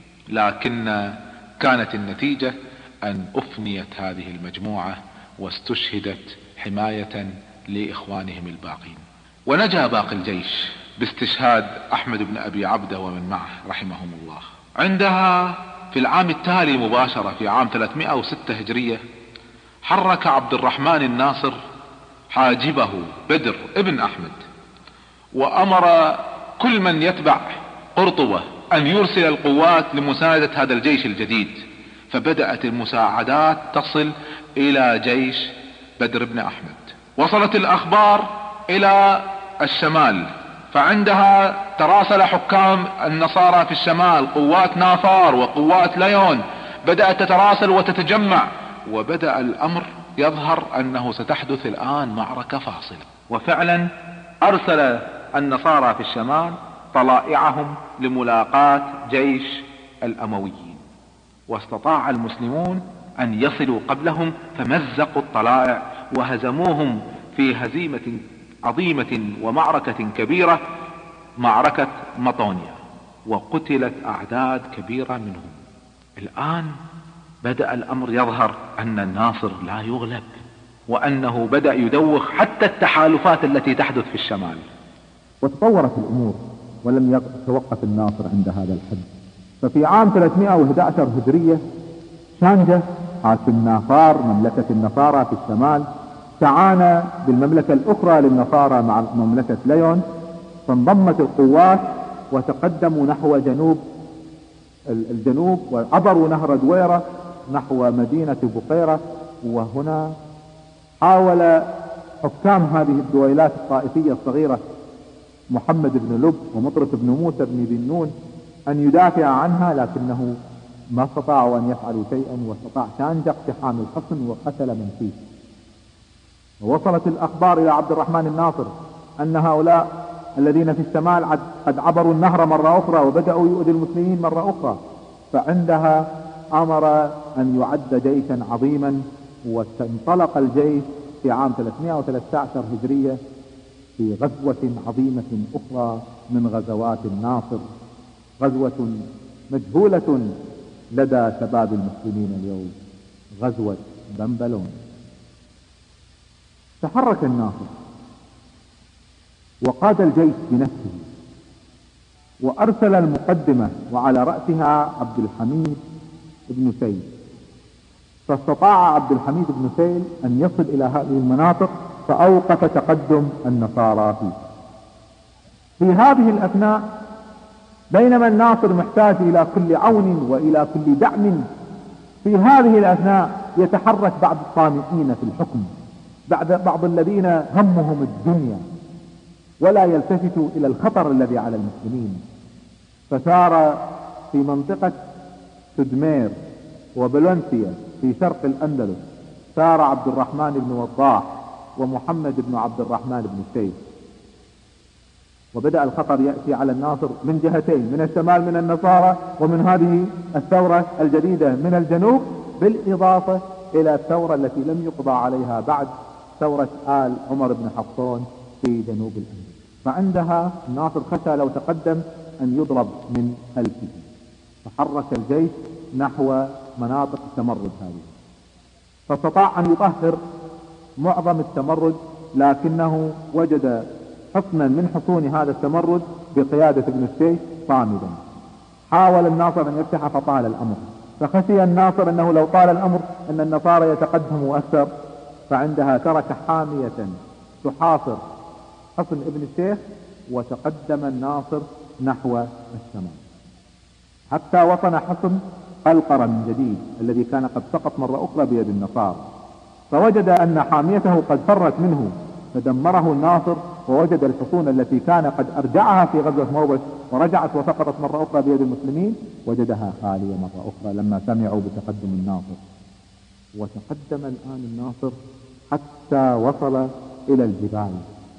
لكن كانت النتيجة ان افنيت هذه المجموعة واستشهدت حماية لاخوانهم الباقين. ونجا باقي الجيش باستشهاد احمد بن ابي عبده ومن معه رحمهم الله. عندها في العام التالي مباشرة في عام ثلاثمائة وستة هجرية، حرك عبد الرحمن الناصر حاجبه بدر ابن احمد، وامر كل من يتبع قرطبة ان يرسل القوات لمساعدة هذا الجيش الجديد. فبدأت المساعدات تصل الى جيش بدر بن احمد. وصلت الاخبار الى الشمال، فعندها تراسل حكام النصارى في الشمال، قوات نافار وقوات ليون بدأت تتراسل وتتجمع، وبدأ الامر يظهر انه ستحدث الان معركة فاصلة. وفعلا ارسل النصارى في الشمال طلائعهم لملاقاة جيش الامويين، واستطاع المسلمون أن يصلوا قبلهم فمزقوا الطلائع وهزموهم في هزيمة عظيمة ومعركة كبيرة، معركة مطونيا، وقتلت أعداد كبيرة منهم. الآن بدأ الأمر يظهر أن الناصر لا يغلب، وأنه بدأ يدوخ حتى التحالفات التي تحدث في الشمال. وتطورت الأمور ولم يتوقف الناصر عند هذا الحد. ففي عام ثلاثمائة وأحد عشر هجرية شانجة حاكم نافار مملكة النصارى في الشمال تعانى بالمملكة الأخرى للنصارى مع مملكة ليون، فانضمت القوات وتقدموا نحو جنوب الجنوب وعبروا نهر دويرة نحو مدينة بقيرة. وهنا حاول حكام هذه الدويلات الطائفية الصغيرة محمد بن لب ومطرف بن موسى بن بنون أن يدافع عنها، لكنه ما استطاعوا أن يفعلوا شيئا، واستطاع شانجة اقتحام الحصن وقتل من فيه. ووصلت الأخبار إلى عبد الرحمن الناصر أن هؤلاء الذين في الشمال قد عبروا النهر مرة أخرى وبدأوا يؤذي المسلمين مرة أخرى، فعندها أمر أن يعد جيشا عظيما. وانطلق الجيش في عام ثلاثمائة وثلاثة عشر هجرية في غزوة عظيمة أخرى من غزوات الناصر، غزوة مجهولة لدى شباب المسلمين اليوم، غزوة بنبلون. تحرك الناصر وقاد الجيش بنفسه وأرسل المقدمة وعلى رأسها عبد الحميد بن سيل، فاستطاع عبد الحميد بن سيل أن يصل إلى هذه المناطق فأوقف تقدم النصارى فيه. في هذه الأثناء بينما الناصر محتاج إلى كل عون وإلى كل دعم، في هذه الأثناء يتحرك بعض الطامعين في الحكم، بعد بعض الذين همهم الدنيا ولا يلتفتوا إلى الخطر الذي على المسلمين. فسار في منطقة سدمير وبلونسيا في شرق الأندلس سار عبد الرحمن بن وضاح ومحمد بن عبد الرحمن بن الشيخ، وبدأ الخطر يأتي على الناصر من جهتين، من الشمال من النصارى ومن هذه الثورة الجديدة من الجنوب، بالإضافة إلى الثورة التي لم يقضى عليها بعد، ثورة آل عمر بن حفصون في جنوب الأندلس. فعندها الناصر خشى لو تقدم أن يضرب من خلفه، فحرك الجيش نحو مناطق التمرد هذه، فاستطاع أن يطهر معظم التمرد، لكنه وجد حصنا من حصون هذا التمرد بقيادة ابن الشيخ صامدا. حاول الناصر أن يفتح فطال الأمر، فخشي الناصر أنه لو طال الأمر أن النصارى يتقدموا أكثر، فعندها ترك حامية تحاصر حصن ابن الشيخ، وتقدم الناصر نحو الشمال حتى وصل حصن قلقرة من جديد الذي كان قد سقط مرة أخرى بيد النصارى، فوجد أن حاميته قد فرت منه فدمره الناصر، ووجد الحصون التي كان قد أرجعها في غزوة موبس ورجعت وسقطت مرة أخرى بيد المسلمين وجدها خالية مرة أخرى لما سمعوا بتقدم الناصر. وتقدم الآن الناصر حتى وصل إلى الجبال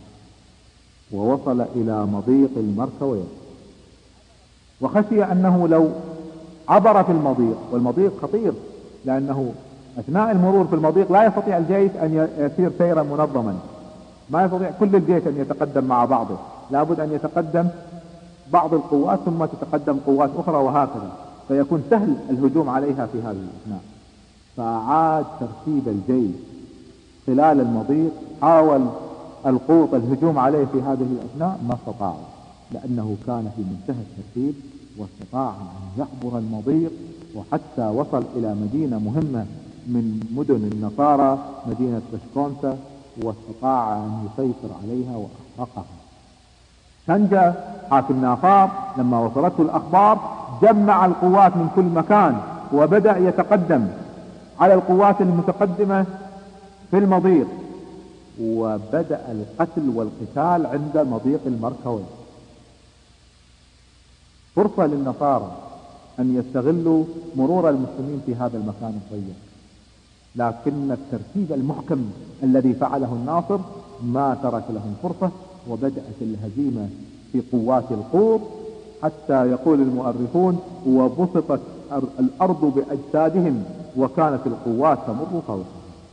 ووصل إلى مضيق المركوية، وخشي أنه لو عبر في المضيق، والمضيق خطير لأنه أثناء المرور في المضيق لا يستطيع الجيش أن يسير سيرا منظما، ما يستطيع كل الجيش أن يتقدم مع بعضه، لابد أن يتقدم بعض القوات ثم تتقدم قوات أخرى وهكذا، فيكون سهل الهجوم عليها في هذه الأثناء. فأعاد ترتيب الجيش خلال المضيق، حاول القوط الهجوم عليه في هذه الأثناء ما استطاعوا، لأنه كان في منتهى الترتيب، واستطاع أن يعبر المضيق وحتى وصل إلى مدينة مهمة من مدن النصارى، مدينة بشكونسا، واستطاع أن يسيطر عليها وأحرقها. شانجة حاكم نافار لما وصلته الأخبار جمع القوات من كل مكان وبدأ يتقدم على القوات المتقدمة في المضيق، وبدأ القتل والقتال عند مضيق المركوي. فرصة للنصارى أن يستغلوا مرور المسلمين في هذا المكان الضيق، لكن الترتيب المحكم الذي فعله الناصر ما ترك لهم فرصة، وبدأت الهزيمة في قوات القوط، حتى يقول المؤرخون وبسطت الأرض بأجسادهم وكانت القوات تمر فوقهم.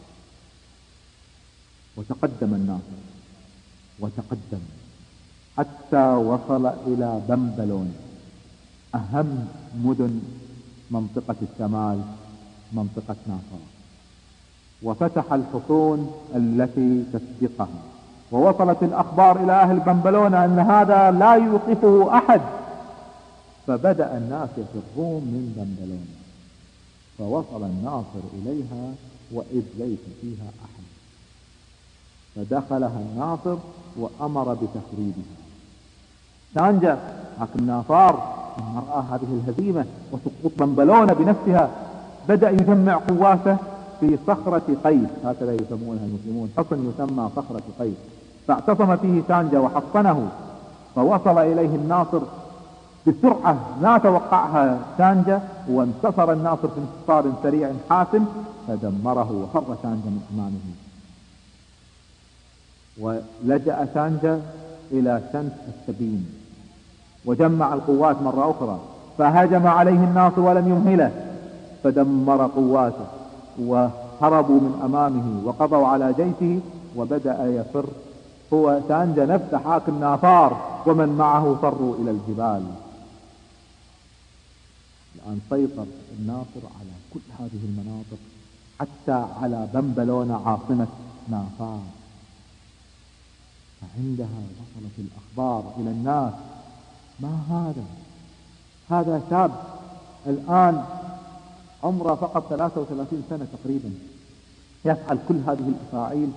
وتقدم الناصر وتقدم حتى وصل إلى بمبلون، أهم مدن منطقة الشمال، منطقة نافار، وفتح الحصون التي تسبقها. ووصلت الأخبار إلى أهل بمبلون أن هذا لا يوقفه أحد، فبدأ الناس يفرون من بمبلون، فوصل الناصر إليها وإذ ليس فيها أحد، فدخلها الناصر وأمر بتخريبها. سانجا حاكم نافار لما رأى هذه الهزيمة وسقوط بمبلون بنفسها بدأ يجمع قواته في صخرة قيس، هكذا يسمونها المسلمون، حصن يسمى صخرة قيس، فاعتصم فيه سانجا وحصنه، فوصل إليه الناصر بسرعة لا توقعها سانجا، وانتصر الناصر في انتصار سريع حاسم فدمره وفر سانجا من أمامه. ولجأ سانجا إلى شنس السبين وجمع القوات مرة أخرى، فهجم عليه الناصر ولم يمهله فدمر قواته وهربوا من أمامه وقضوا على جيشه، وبدأ يفر هو سانجا نفسه حاكم نافار ومن معه فروا إلى الجبال. الآن سيطر الناصر على كل هذه المناطق حتى على بمبلون عاصمة نافار. فعندها وصلت الأخبار إلى الناس، ما هذا؟ هذا شاب الآن عمره فقط ثلاثة وثلاثين سنة تقريبا يفعل كل هذه الأفاعيل.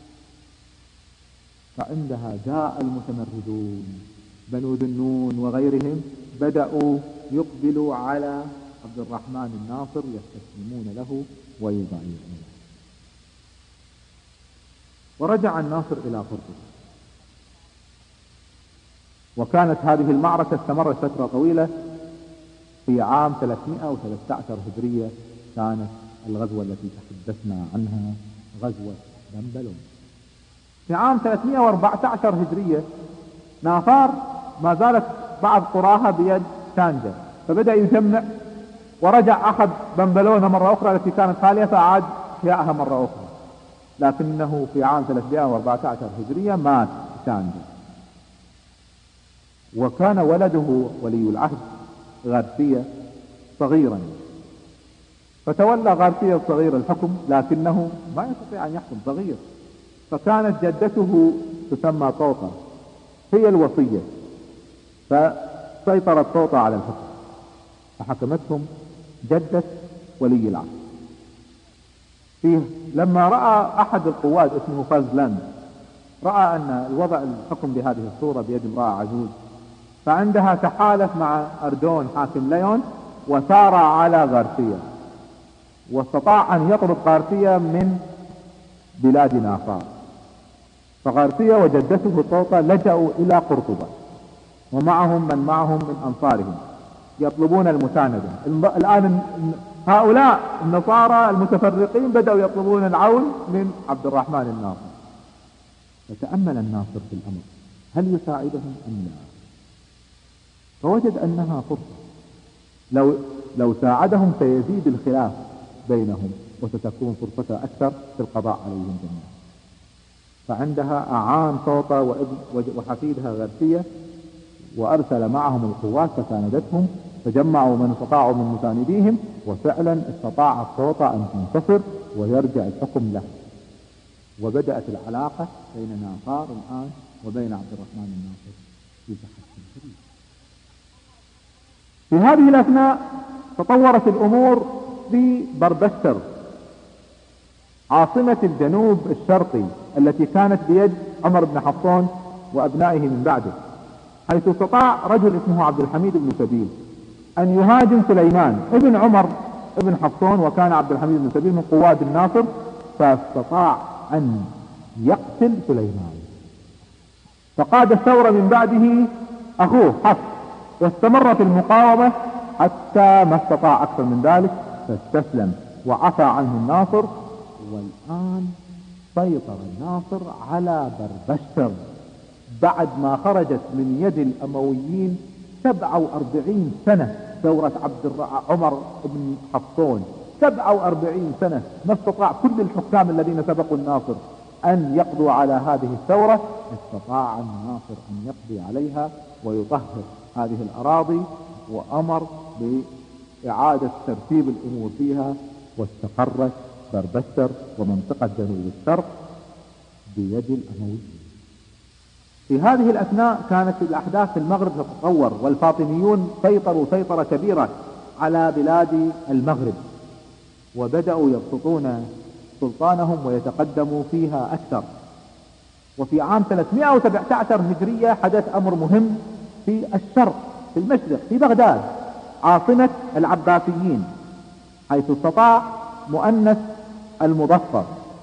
فعندها جاء المتمردون بنو ذنون وغيرهم بدأوا يقبلوا على عبد الرحمن الناصر يستسلمون له ويبايعونه. ورجع الناصر إلى قرطبة، وكانت هذه المعركة استمرت فترة طويلة. في عام ثلاثمائة وثلاثة عشر هجرية كانت الغزوة التي تحدثنا عنها غزوة بمبلون. في عام ثلاثمائة وأربعة عشر هجرية نافار ما زالت بعض قراها بيد سانجا، فبدأ يجمع ورجع أخذ بمبلون مرة أخرى التي كانت خالية فأعاد إحيائها مرة أخرى. لكنه في عام ثلاثمائة وأربعة عشر هجرية مات سانجا، وكان ولده ولي العهد غارسيا صغيرا، فتولى غارسيا الصغير الحكم، لكنه ما يستطيع أن يحكم صغير. فكانت جدته تسمى طوطة هي الوصية، فسيطرت طوطة على الحكم فحكمتهم جدة ولي العهد. فيه لما رأى أحد القواد اسمه فازلاند رأى أن الوضع الحكم بهذه الصورة بيد امرأة عجوز، فعندها تحالف مع أردون حاكم ليون وسار على غارسيا، واستطاع أن يطرد غارسيا من بلاد نافار. فغارسيا وجدته طوطة لجأوا إلى قرطبة، ومعهم من معهم من أنصارهم يطلبون المساندة. الآن هؤلاء النصارى المتفرقين بدأوا يطلبون العون من عبد الرحمن الناصر. فتأمل الناصر في الأمر، هل يساعدهم أم لا؟ فوجد أنها فرصة، لو لو ساعدهم سيزيد الخلاف بينهم وستكون فرصة أكثر في القضاء عليهم جميعا. فعندها أعان طوطة وحفيدها غارسيا وأرسل معهم القوات فساندتهم، فجمعوا من استطاعوا من مسانديهم، وفعلا استطاعت طوطة أن تنتصر ويرجع الحكم له. وبدأت العلاقة بين نافار الآن وبين عبد الرحمن الناصر في تحسن شديد. في هذه الأثناء تطورت الأمور في بربستر عاصمة الجنوب الشرقي التي كانت بيد عمر بن حفصون وأبنائه من بعده، حيث استطاع رجل اسمه عبد الحميد بن سبيل أن يهاجم سليمان ابن عمر ابن حفصون، وكان عبد الحميد بن سبيل من قواد الناصر، فاستطاع أن يقتل سليمان. فقاد الثورة من بعده أخوه حفص، واستمرت المقاومة حتى ما استطاع أكثر من ذلك فاستسلم وعفى عنه الناصر. والآن سيطر الناصر على بربستر بعد ما خرجت من يد الأمويين سبعة وأربعين سنة ثورة عبد الر... عمر بن حفصون سبعة وأربعين سنة ما استطاع كل الحكام الذين سبقوا الناصر أن يقضوا على هذه الثورة، استطاع الناصر أن يقضي عليها ويطهر هذه الأراضي، وأمر بإعادة ترتيب الأمور فيها، واستقرت بربستر ومنطقة جنوب الشرق بيد الأمويين. في هذه الأثناء كانت الأحداث في المغرب تتطور، والفاطميون سيطروا سيطرة كبيرة على بلاد المغرب، وبدأوا يبسطون سلطانهم ويتقدموا فيها أكثر. وفي عام ثلاثمائة وسبعة عشر هجرية حدث أمر مهم في الشرق، في المشرق، في بغداد عاصمة العباسيين، حيث استطاع مؤنس المظفر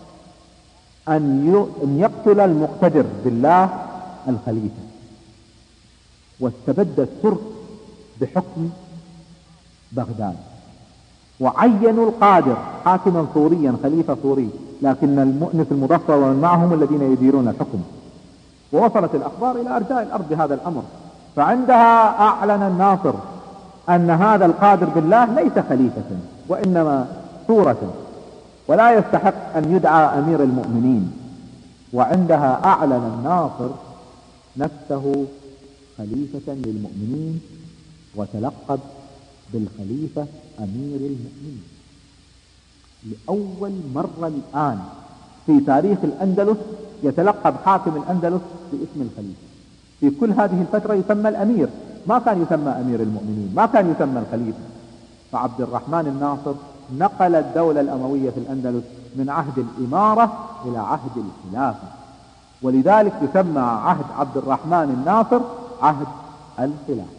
أن يقتل المقتدر بالله الخليفة، واستبد الترك بحكم بغداد، وعينوا القادر حاكما سوريا خليفة سوري، لكن المؤنس المظفر ومن معهم الذين يديرون الحكم. ووصلت الأخبار إلى أرجاء الأرض بهذا الأمر، فعندها أعلن الناصر أن هذا القادر بالله ليس خليفة وإنما صورة، ولا يستحق أن يدعى أمير المؤمنين. وعندها أعلن الناصر نفسه خليفة للمؤمنين، وتلقب بالخليفة أمير المؤمنين. لأول مرة الآن في تاريخ الأندلس يتلقب حاكم الأندلس باسم الخليفة. في كل هذه الفترة يسمى الأمير، ما كان يسمى أمير المؤمنين، ما كان يسمى الخليفة. فعبد الرحمن الناصر نقل الدولة الأموية في الأندلس من عهد الإمارة إلى عهد الخلافة، ولذلك يسمى عهد عبد الرحمن الناصر عهد الخلافة.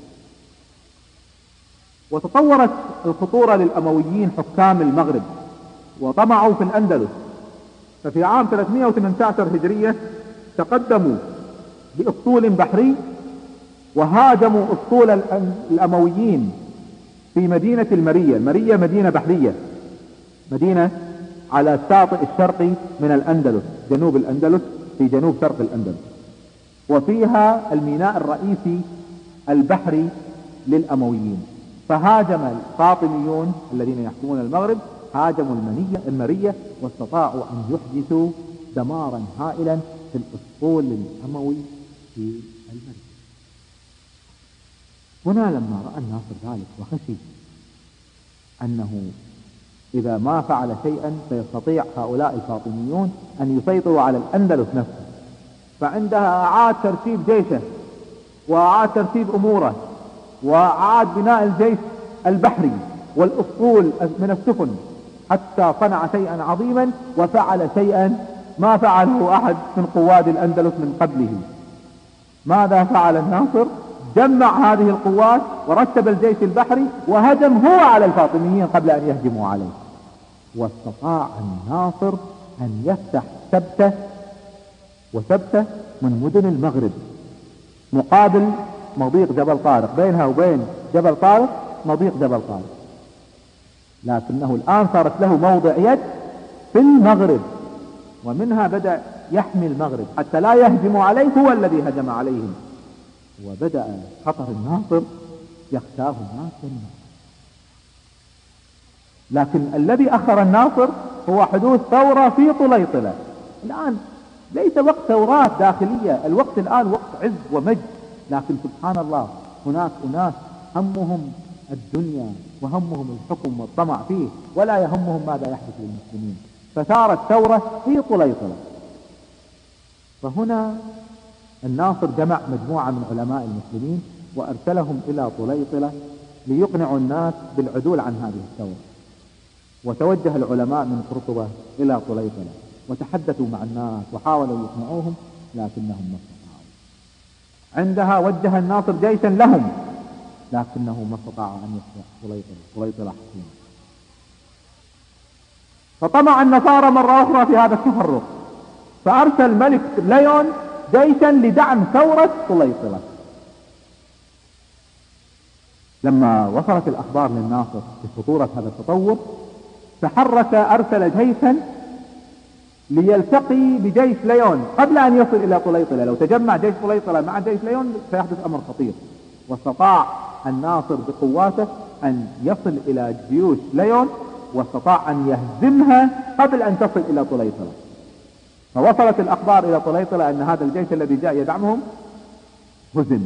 وتطورت الخطورة للأمويين حكام المغرب وطمعوا في الأندلس، ففي عام ثلاثمائة وثمانية عشر هجرية تقدموا بأسطول بحري وهاجموا أسطول الأمويين في مدينة المرية. المرية مدينة بحرية، مدينة على الشاطئ الشرقي من الأندلس، جنوب الأندلس، في جنوب شرق الأندلس، وفيها الميناء الرئيسي البحري للأمويين. فهاجم الفاطميون الذين يحكمون المغرب، هاجموا المرية واستطاعوا أن يحدثوا دمارا هائلا في الأسطول الأموي في المرية. هنا لما رأى الناصر ذلك وخشي أنه إذا ما فعل شيئا سيستطيع هؤلاء الفاطميون أن يسيطروا على الأندلس نفسه، فعندها أعاد ترتيب جيشه وأعاد ترتيب أموره وأعاد بناء الجيش البحري والأسطول من السفن، حتى صنع شيئا عظيما وفعل شيئا ما فعله أحد من قواد الأندلس من قبله. ماذا فعل الناصر؟ جمع هذه القوات ورتب الجيش البحري وهجم هو على الفاطميين قبل أن يهجموا عليه، واستطاع الناصر أن يفتح سبتة وسبتة من مدن المغرب مقابل مضيق جبل طارق، بينها وبين جبل طارق مضيق جبل طارق، لكنه الآن صارت له موضع يد في المغرب، ومنها بدأ يحمي المغرب حتى لا يهجموا عليه هو الذي هجم عليهم. وبدأ خطر الناصر يخشاه الناس والناس. لكن الذي أخر الناصر هو حدوث ثورة في طليطلة. الآن ليس وقت ثورات داخلية، الوقت الآن وقت عز ومجد، لكن سبحان الله هناك أناس همهم الدنيا وهمهم الحكم والطمع فيه، ولا يهمهم ماذا يحدث للمسلمين. فثارت ثورة في طليطلة. فهنا الناصر جمع مجموعة من علماء المسلمين وأرسلهم إلى طليطلة ليقنعوا الناس بالعدول عن هذه الثورة. وتوجه العلماء من قرطبة إلى طليطلة وتحدثوا مع الناس وحاولوا يقنعوهم، لكنهم ما استطاعوا. عندها وجه الناصر جيشا لهم، لكنه ما استطاع أن يفتح طليطلة طليطلة حكيمة. فطمع النصارى مرة أخرى في هذا التفرق، فأرسل ملك ليون جيشا لدعم ثورة طليطلة. لما وصلت الأخبار للناصر بخطورة هذا التطور، تحرك أرسل جيشا ليلتقي بجيش ليون قبل أن يصل إلى طليطلة. لو تجمع جيش طليطلة مع جيش ليون سيحدث أمر خطير. واستطاع الناصر بقواته أن يصل إلى جيوش ليون، واستطاع أن يهزمها قبل أن تصل إلى طليطلة. فوصلت الأخبار إلى طليطلة أن هذا الجيش الذي جاء يدعمهم هزم،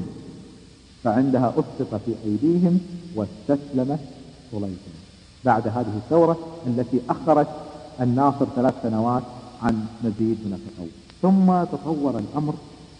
فعندها أسقط في أيديهم واستسلمت طليطلة بعد هذه الثورة التي أخرت الناصر ثلاث سنوات عن مزيد من التطور. ثم تطور الأمر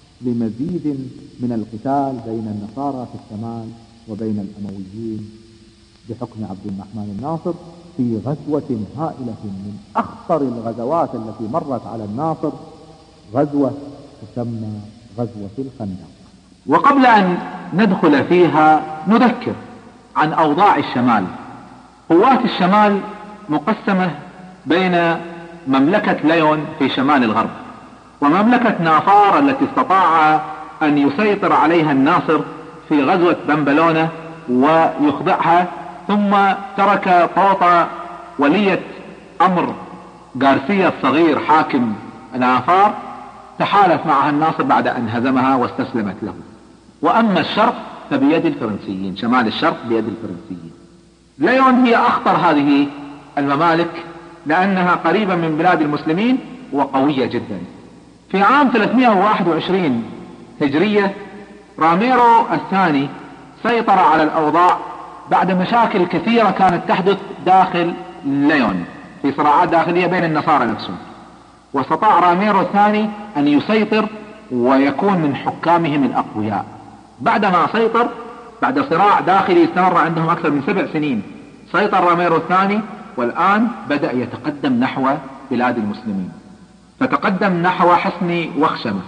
لمزيد من القتال بين النصارى في الشمال وبين الأمويين بحكم عبد الرحمن الناصر في غزوة هائلة من أخطر الغزوات التي مرت على الناصر، غزوة تسمى غزوة الخندق. وقبل أن ندخل فيها نذكر عن أوضاع الشمال. قوات الشمال مقسمة بين مملكة ليون في شمال الغرب ومملكة نافار التي استطاع أن يسيطر عليها الناصر في غزوة بمبلونة ويخضعها، ثم ترك طوطة ولية أمر غارسيا الصغير حاكم نافار، تحالف معها الناصر بعد أن هزمها واستسلمت له. وأما الشرق فبيد الفرنسيين، شمال الشرق بيد الفرنسيين. ليون هي أخطر هذه الممالك لأنها قريبة من بلاد المسلمين وقوية جدا. في عام ثلاثمائة وواحد وعشرين هجرية راميرو الثاني سيطر على الأوضاع بعد مشاكل كثيرة كانت تحدث داخل ليون في صراعات داخلية بين النصارى نفسهم، واستطاع راميرو الثاني أن يسيطر ويكون من حكامهم الأقوياء. بعدما سيطر بعد صراع داخلي استمر عندهم أكثر من سبع سنين، سيطر راميرو الثاني والآن بدأ يتقدم نحو بلاد المسلمين، فتقدم نحو حصن وخشمة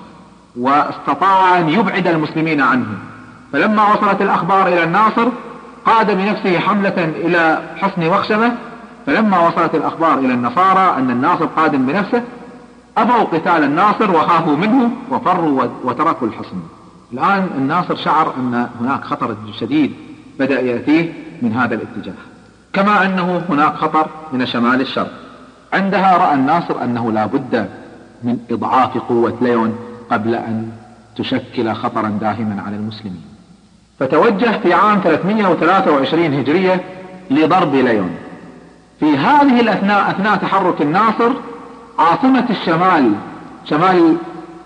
واستطاع أن يبعد المسلمين عنه. فلما وصلت الأخبار إلى الناصر قاد بنفسه حملة إلى حصن وخشمة، فلما وصلت الأخبار إلى النصارى أن الناصر قادم بنفسه أبوا قتال الناصر وخافوا منه وفروا وتركوا الحصن. الآن الناصر شعر أن هناك خطر شديد بدأ يأتيه من هذا الاتجاه، كما أنه هناك خطر من شمال الشرق. عندها رأى الناصر أنه لا بد من إضعاف قوة ليون قبل أن تشكل خطرا داهما على المسلمين، فتوجه في عام ثلاثمائة وثلاثة وعشرين هجرية لضرب ليون. في هذه الأثناء أثناء تحرك الناصر عاصمة الشمال شمال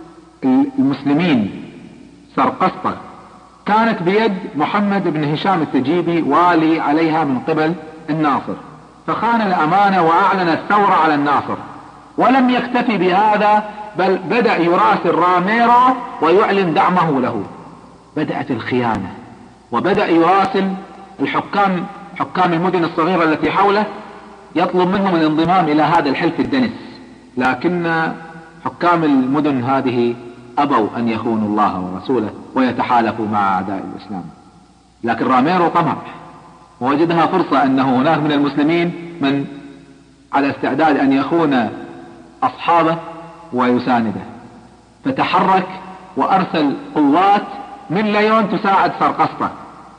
المسلمين سرقسطة كانت بيد محمد بن هشام التجيبي والي عليها من قبل الناصر، فخان الأمانة وأعلن الثورة على الناصر. ولم يكتفي بهذا بل بدأ يراسل راميرو ويعلن دعمه له. بدأت الخيانة وبدأ يراسل الحكام حكام المدن الصغيرة التي حوله يطلب منهم الانضمام إلى هذا الحلف الدنس، لكن حكام المدن هذه أبوا أن يخونوا الله ورسوله ويتحالفوا مع أعداء الإسلام. لكن راميرو طمع ووجدها فرصة أنه هناك من المسلمين من على استعداد أن يخون أصحابه ويسانده، فتحرك وأرسل قوات من ليون تساعد سرقسطة.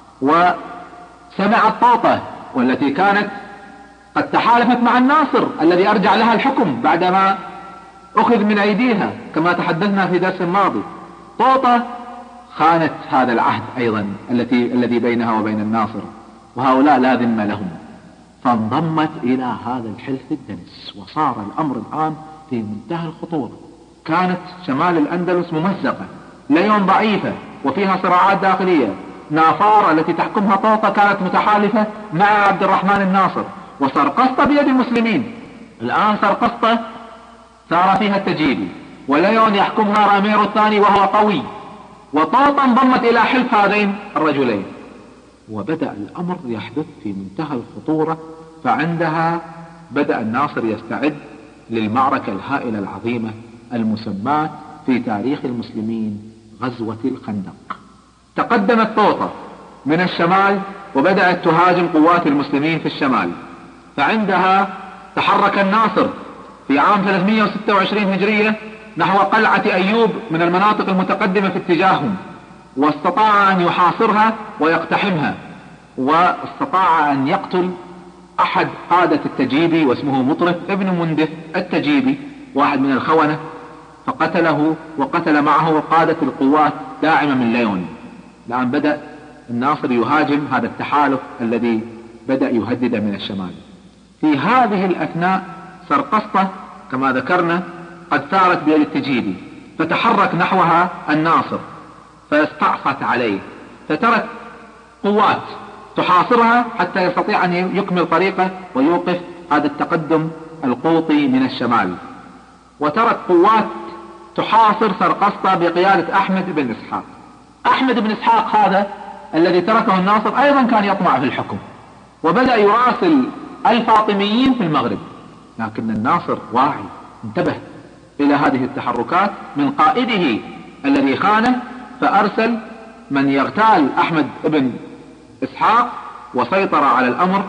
وسمعت طوطة والتي كانت قد تحالفت مع الناصر الذي أرجع لها الحكم بعدما أخذ من أيديها كما تحدثنا في درس الماضي. طوطة خانت هذا العهد أيضا التي الذي بينها وبين الناصر، وهؤلاء لا ذمة لهم، فانضمت إلى هذا الحلف الدنس. وصار الأمر الآن في منتهى الخطورة. كانت شمال الأندلس ممزقة، ليون ضعيفة وفيها صراعات داخلية، نافار التي تحكمها طوطة كانت متحالفة مع عبد الرحمن الناصر، وسرقسطة بيد المسلمين. الآن سرقسطة صار فيها التجيبي وليون يحكمها راميرو الثاني وهو قوي، وطوطة انضمت إلى حلف هذين الرجلين. وبدأ الأمر يحدث في منتهى الخطورة. فعندها بدأ الناصر يستعد للمعركة الهائلة العظيمة المسماة في تاريخ المسلمين غزوة الخندق. تقدمت طوطة من الشمال وبدأت تهاجم قوات المسلمين في الشمال، فعندها تحرك الناصر في عام ثلاثمائة وستة وعشرين هجرية نحو قلعة أيوب من المناطق المتقدمة في اتجاههم، واستطاع أن يحاصرها ويقتحمها، واستطاع أن يقتل أحد قادة التجيبي واسمه مطرف ابن مندف التجيبي، واحد من الخونة، فقتله وقتل معه قادة القوات داعمة من ليون. الآن بدأ الناصر يهاجم هذا التحالف الذي بدأ يهدد من الشمال. في هذه الأثناء سرقسطة كما ذكرنا قد ثارت بيد التجيبي، فتحرك نحوها الناصر فاستعصت عليه، فترك قوات تحاصرها حتى يستطيع أن يكمل طريقه ويوقف هذا التقدم القوطي من الشمال، وترك قوات تحاصر سرقسطة بقيادة أحمد بن إسحاق. أحمد بن إسحاق هذا الذي تركه الناصر أيضا كان يطمع في الحكم، وبدأ يراسل الفاطميين في المغرب، لكن الناصر واعي انتبه إلى هذه التحركات من قائده الذي خانه، فأرسل من يغتال أحمد بن إسحاق وسيطر على الأمر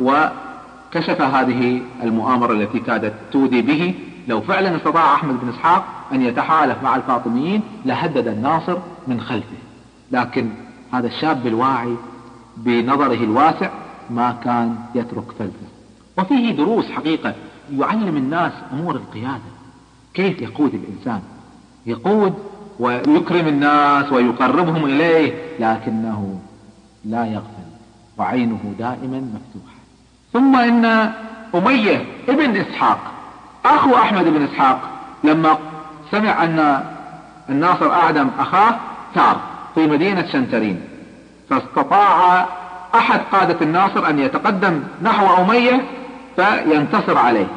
وكشف هذه المؤامرة التي كادت تودي به. لو فعلا استطاع أحمد بن إسحاق أن يتحالف مع الفاطميين لهدد الناصر من خلفه، لكن هذا الشاب الواعي بنظره الواسع ما كان يترك فلسه. وفيه دروس حقيقة يعلم الناس أمور القيادة، كيف يقود الإنسان، يقود ويكرم الناس ويقربهم إليه، لكنه لا يغفل وعينه دائما مفتوحة. ثم إن أمية ابن إسحاق أخو أحمد بن إسحاق لما سمع أن الناصر أعدم أخاه ثار في مدينة شنترين، فاستطاع أحد قادة الناصر أن يتقدم نحو أمية فينتصر عليه،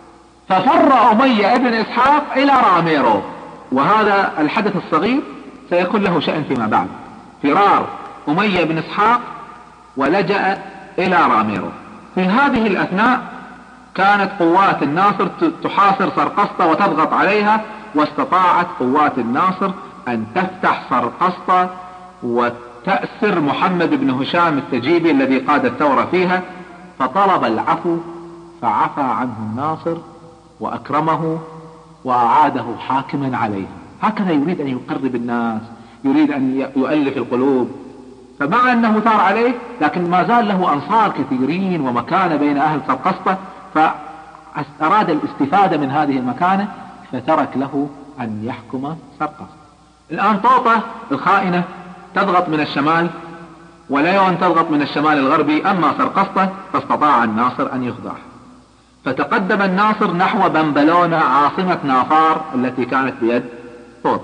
ففر أمية ابن إسحاق إلى راميرو. وهذا الحدث الصغير سيكون له شأن فيما بعد، فرار أمية بن إسحاق ولجأ إلى راميرو. في هذه الأثناء كانت قوات الناصر تحاصر سرقسطة وتضغط عليها، واستطاعت قوات الناصر أن تفتح سرقسطة وتأسر محمد بن هشام التجيبي الذي قاد الثورة فيها، فطلب العفو فعفى عنه الناصر وأكرمه وأعاده حاكما عليها. هكذا يريد أن يقرب الناس، يريد أن يؤلف القلوب. فمع أنه ثار عليه لكن ما زال له أنصار كثيرين ومكانة بين أهل سرقسطة، فأراد الاستفادة من هذه المكانة فترك له أن يحكم سرقسطة. الآن طوطة الخائنة تضغط من الشمال، وليون تضغط من الشمال الغربي، أما سرقسطة فاستطاع الناصر أن يخضعها. فتقدم الناصر نحو بنبلونة عاصمة نافار التي كانت بيد طوط،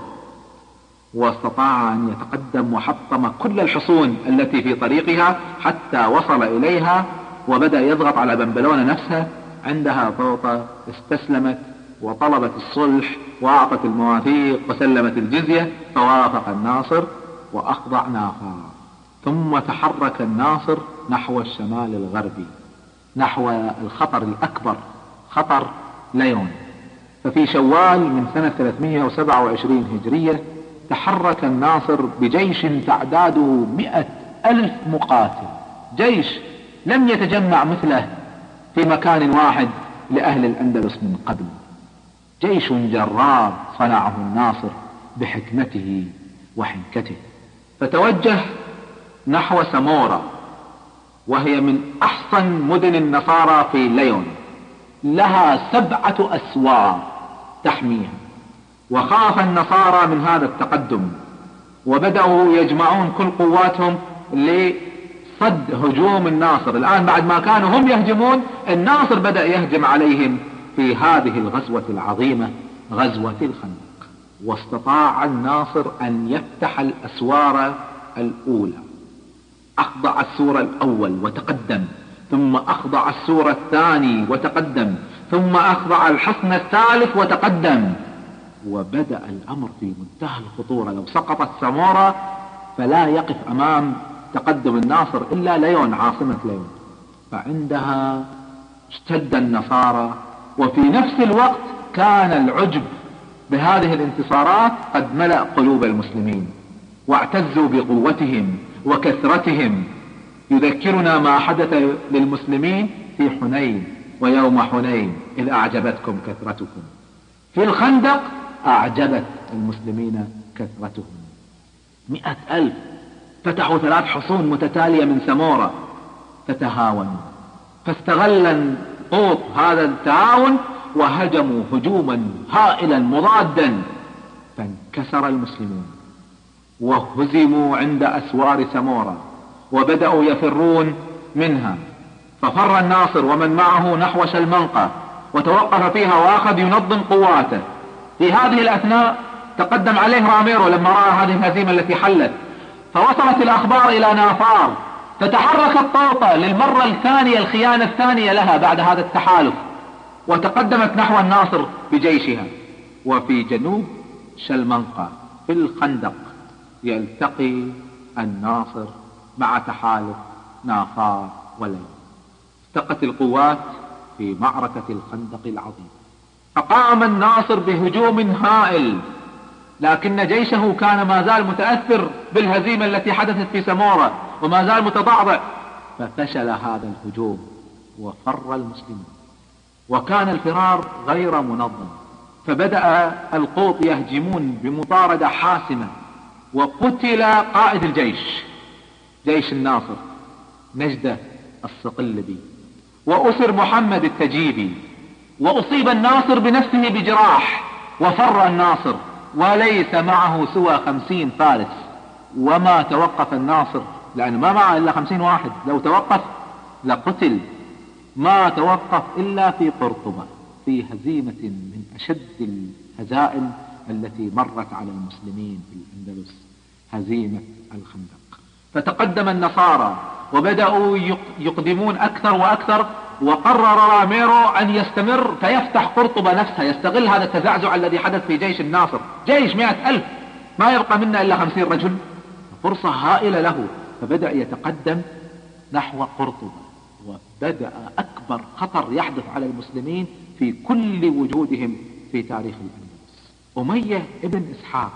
واستطاع أن يتقدم وحطم كل الحصون التي في طريقها حتى وصل إليها، وبدأ يضغط على بنبلونة نفسها. عندها طوطة استسلمت وطلبت الصلح وأعطت المواثيق وسلمت الجزية، فوافق الناصر وأخضع نافار. ثم تحرك الناصر نحو الشمال الغربي، نحو الخطر الأكبر، خطر ليون. ففي شوال من سنة ثلاثمائة وسبعة وعشرين هجرية تحرك الناصر بجيش تعداده مئة ألف مقاتل، جيش لم يتجمع مثله في مكان واحد لأهل الأندلس من قبل، جيش جرار صنعه الناصر بحكمته وحنكته. فتوجه نحو سمورة، وهي من أحسن مدن النصارى في ليون، لها سبعة أسوار تحميها. وخاف النصارى من هذا التقدم، وبدأوا يجمعون كل قواتهم لصد هجوم الناصر. الآن بعد ما كانوا هم يهجمون، الناصر بدأ يهجم عليهم في هذه الغزوة العظيمة، غزوة الخندق. واستطاع الناصر أن يفتح الأسوار الأولى، أخضع السور الأول وتقدم، ثم أخضع السور الثاني وتقدم، ثم أخضع الحصن الثالث وتقدم. وبدأ الأمر في منتهى الخطورة، لو سقطت سمورة فلا يقف أمام تقدم الناصر إلا ليون عاصمة ليون. فعندها اشتد النصارى، وفي نفس الوقت كان العجب بهذه الانتصارات قد ملأ قلوب المسلمين، واعتزوا بقوتهم وكثرتهم. يذكرنا ما حدث للمسلمين في حنين ويوم حنين إذ أعجبتكم كثرتكم. في الخندق أعجبت المسلمين كثرتهم، مئة ألف فتحوا ثلاث حصون متتالية من سمورة، فتهاونوا، فاستغل قوط هذا التعاون وهجموا هجوما هائلا مضادا، فانكسر المسلمون وهزموا عند أسوار سمورة وبدأوا يفرون منها، ففر الناصر ومن معه نحو شلمنقة وتوقف فيها وأخذ ينظم قواته. في هذه الأثناء تقدم عليه راميرو لما رأى هذه الهزيمة التي حلت، فوصلت الأخبار إلى نافار، فتحركت طوطة للمرة الثانية، الخيانة الثانية لها بعد هذا التحالف، وتقدمت نحو الناصر بجيشها. وفي جنوب شلمنقة في الخندق يلتقي الناصر مع تحالف نافار وليل. التقت القوات في معركة الخندق العظيمة، فقام الناصر بهجوم هائل، لكن جيشه كان ما زال متأثر بالهزيمة التي حدثت في سمورة وما زال متضعضع، ففشل هذا الهجوم وفر المسلمون، وكان الفرار غير منظم، فبدأ القوط يهجمون بمطاردة حاسمة، وقتل قائد الجيش جيش الناصر نجدة الصقلبي، وأسر محمد التجيبي، وأصيب الناصر بنفسه بجراح، وفر الناصر وليس معه سوى خمسين فارس. وما توقف الناصر لأنه ما معه إلا خمسين واحد، لو توقف لقتل. ما توقف إلا في قرطبة في هزيمة من أشد الهزائم التي مرت على المسلمين في الأندلس، هزيمة الخندق. فتقدم النصارى وبدأوا يقدمون أكثر وأكثر، وقرر راميرو أن يستمر فيفتح قرطبة نفسها، يستغل هذا التزعزع الذي حدث في جيش الناصر، جيش مئة ألف ما يبقى منا إلا خمسين رجل، فرصة هائلة له. فبدأ يتقدم نحو قرطبة، وبدأ أكبر خطر يحدث على المسلمين في كل وجودهم في تاريخ الأندلس. أمية ابن إسحاق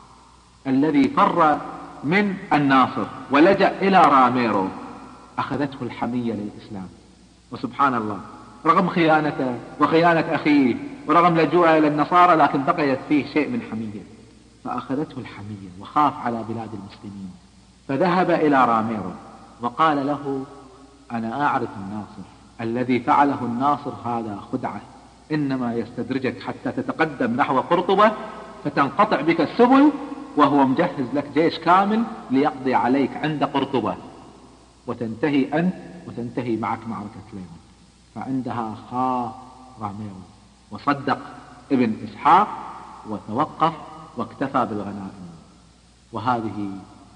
الذي فر من الناصر ولجأ إلى راميرو أخذته الحمية للإسلام، وسبحان الله رغم خيانته وخيانة أخيه ورغم لجوءه إلى النصارى، لكن بقيت فيه شيء من حمية، فأخذته الحمية وخاف على بلاد المسلمين، فذهب إلى راميرو وقال له: أنا أعرف الناصر، الذي فعله الناصر هذا خدعة، إنما يستدرجك حتى تتقدم نحو قرطبة فتنقطع بك السبل، وهو مجهز لك جيش كامل ليقضي عليك عند قرطبة، وتنتهي أنت وتنتهي معك معركة ليمن. فعندها خاف راميرو وصدق ابن إسحاق وتوقف واكتفى بالغنائم. وهذه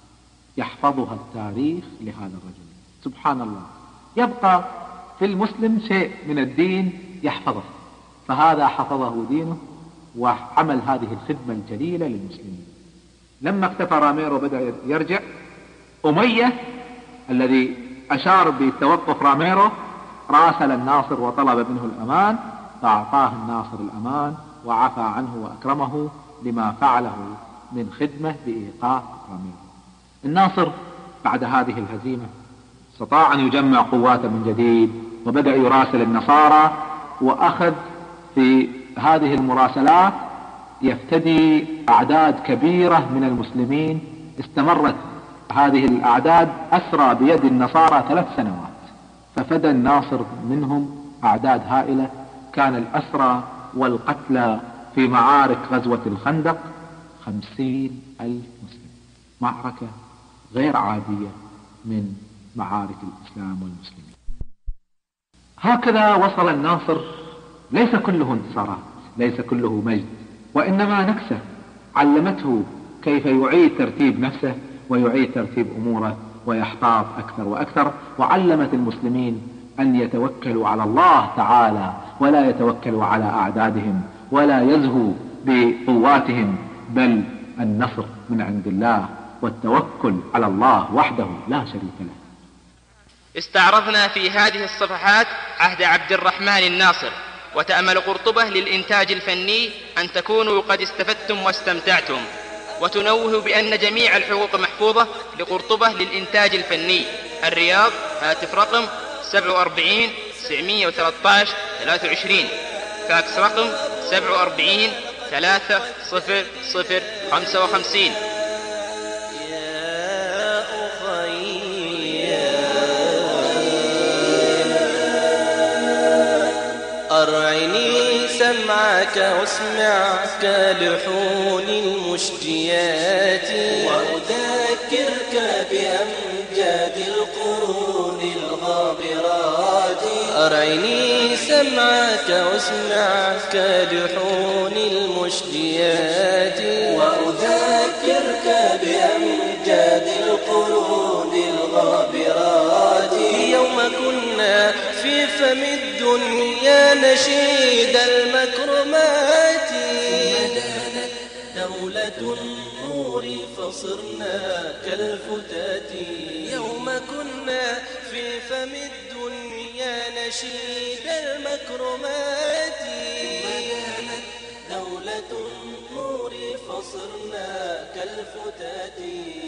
يحفظها التاريخ لهذا الرجل. سبحان الله، يبقى في المسلم شيء من الدين يحفظه، فهذا حفظه دينه وعمل هذه الخدمة الجليلة للمسلمين. لما اكتفى راميرو بدأ يرجع. أمية الذي أشار بتوقف راميرو راسل الناصر وطلب منه الأمان، فأعطاه الناصر الأمان وعفى عنه وأكرمه لما فعله من خدمة بإيقاف راميرو. الناصر بعد هذه الهزيمة استطاع أن يجمع قواته من جديد، وبدأ يراسل النصارى، وأخذ في هذه المراسلات يفتدي أعداد كبيرة من المسلمين. استمرت هذه الأعداد أسرى بيد النصارى ثلاث سنوات، ففدى الناصر منهم أعداد هائلة. كان الأسرى والقتلى في معارك غزوة الخندق خمسين ألف مسلم، معركة غير عادية من معارك الإسلام والمسلمين. هكذا وصل الناصر، ليس كله انتصارات، ليس كله مجد، وإنما نكسة علمته كيف يعيد ترتيب نفسه ويعيد ترتيب أموره ويحتاط أكثر وأكثر، وعلمت المسلمين أن يتوكلوا على الله تعالى ولا يتوكلوا على أعدادهم ولا يزهوا بقواتهم، بل النصر من عند الله والتوكل على الله وحده لا شريك له. استعرضنا في هذه الصفحات عهد عبد الرحمن الناصر، وتأمل قرطبة للإنتاج الفني أن تكونوا قد استفدتم واستمتعتم، وتنوه بأن جميع الحقوق محفوظة لقرطبة للإنتاج الفني. الرياض، هاتف رقم سبعة وأربعين تسعمائة وثلاثة عشر ثلاثة وعشرين، فاكس رقم سبعة وأربعين ثلاثة صفر صفر خمسة وخمسين. أرعني سمعك واسمع كالحون المشجيات. بأمجاد القرون الغابرات. أرعني سمعك واسمعك لحون المشديات، وأذكرك بأمجاد القرون الغابرات. يوم كنا في فم الدنيا نشيد المكرمات، مدانت دولة النور فصرنا كالفتاة. يوم كنا في فم الدنيا نشيد المكرمات، مدانت دولة النور فصرنا كالفتاة.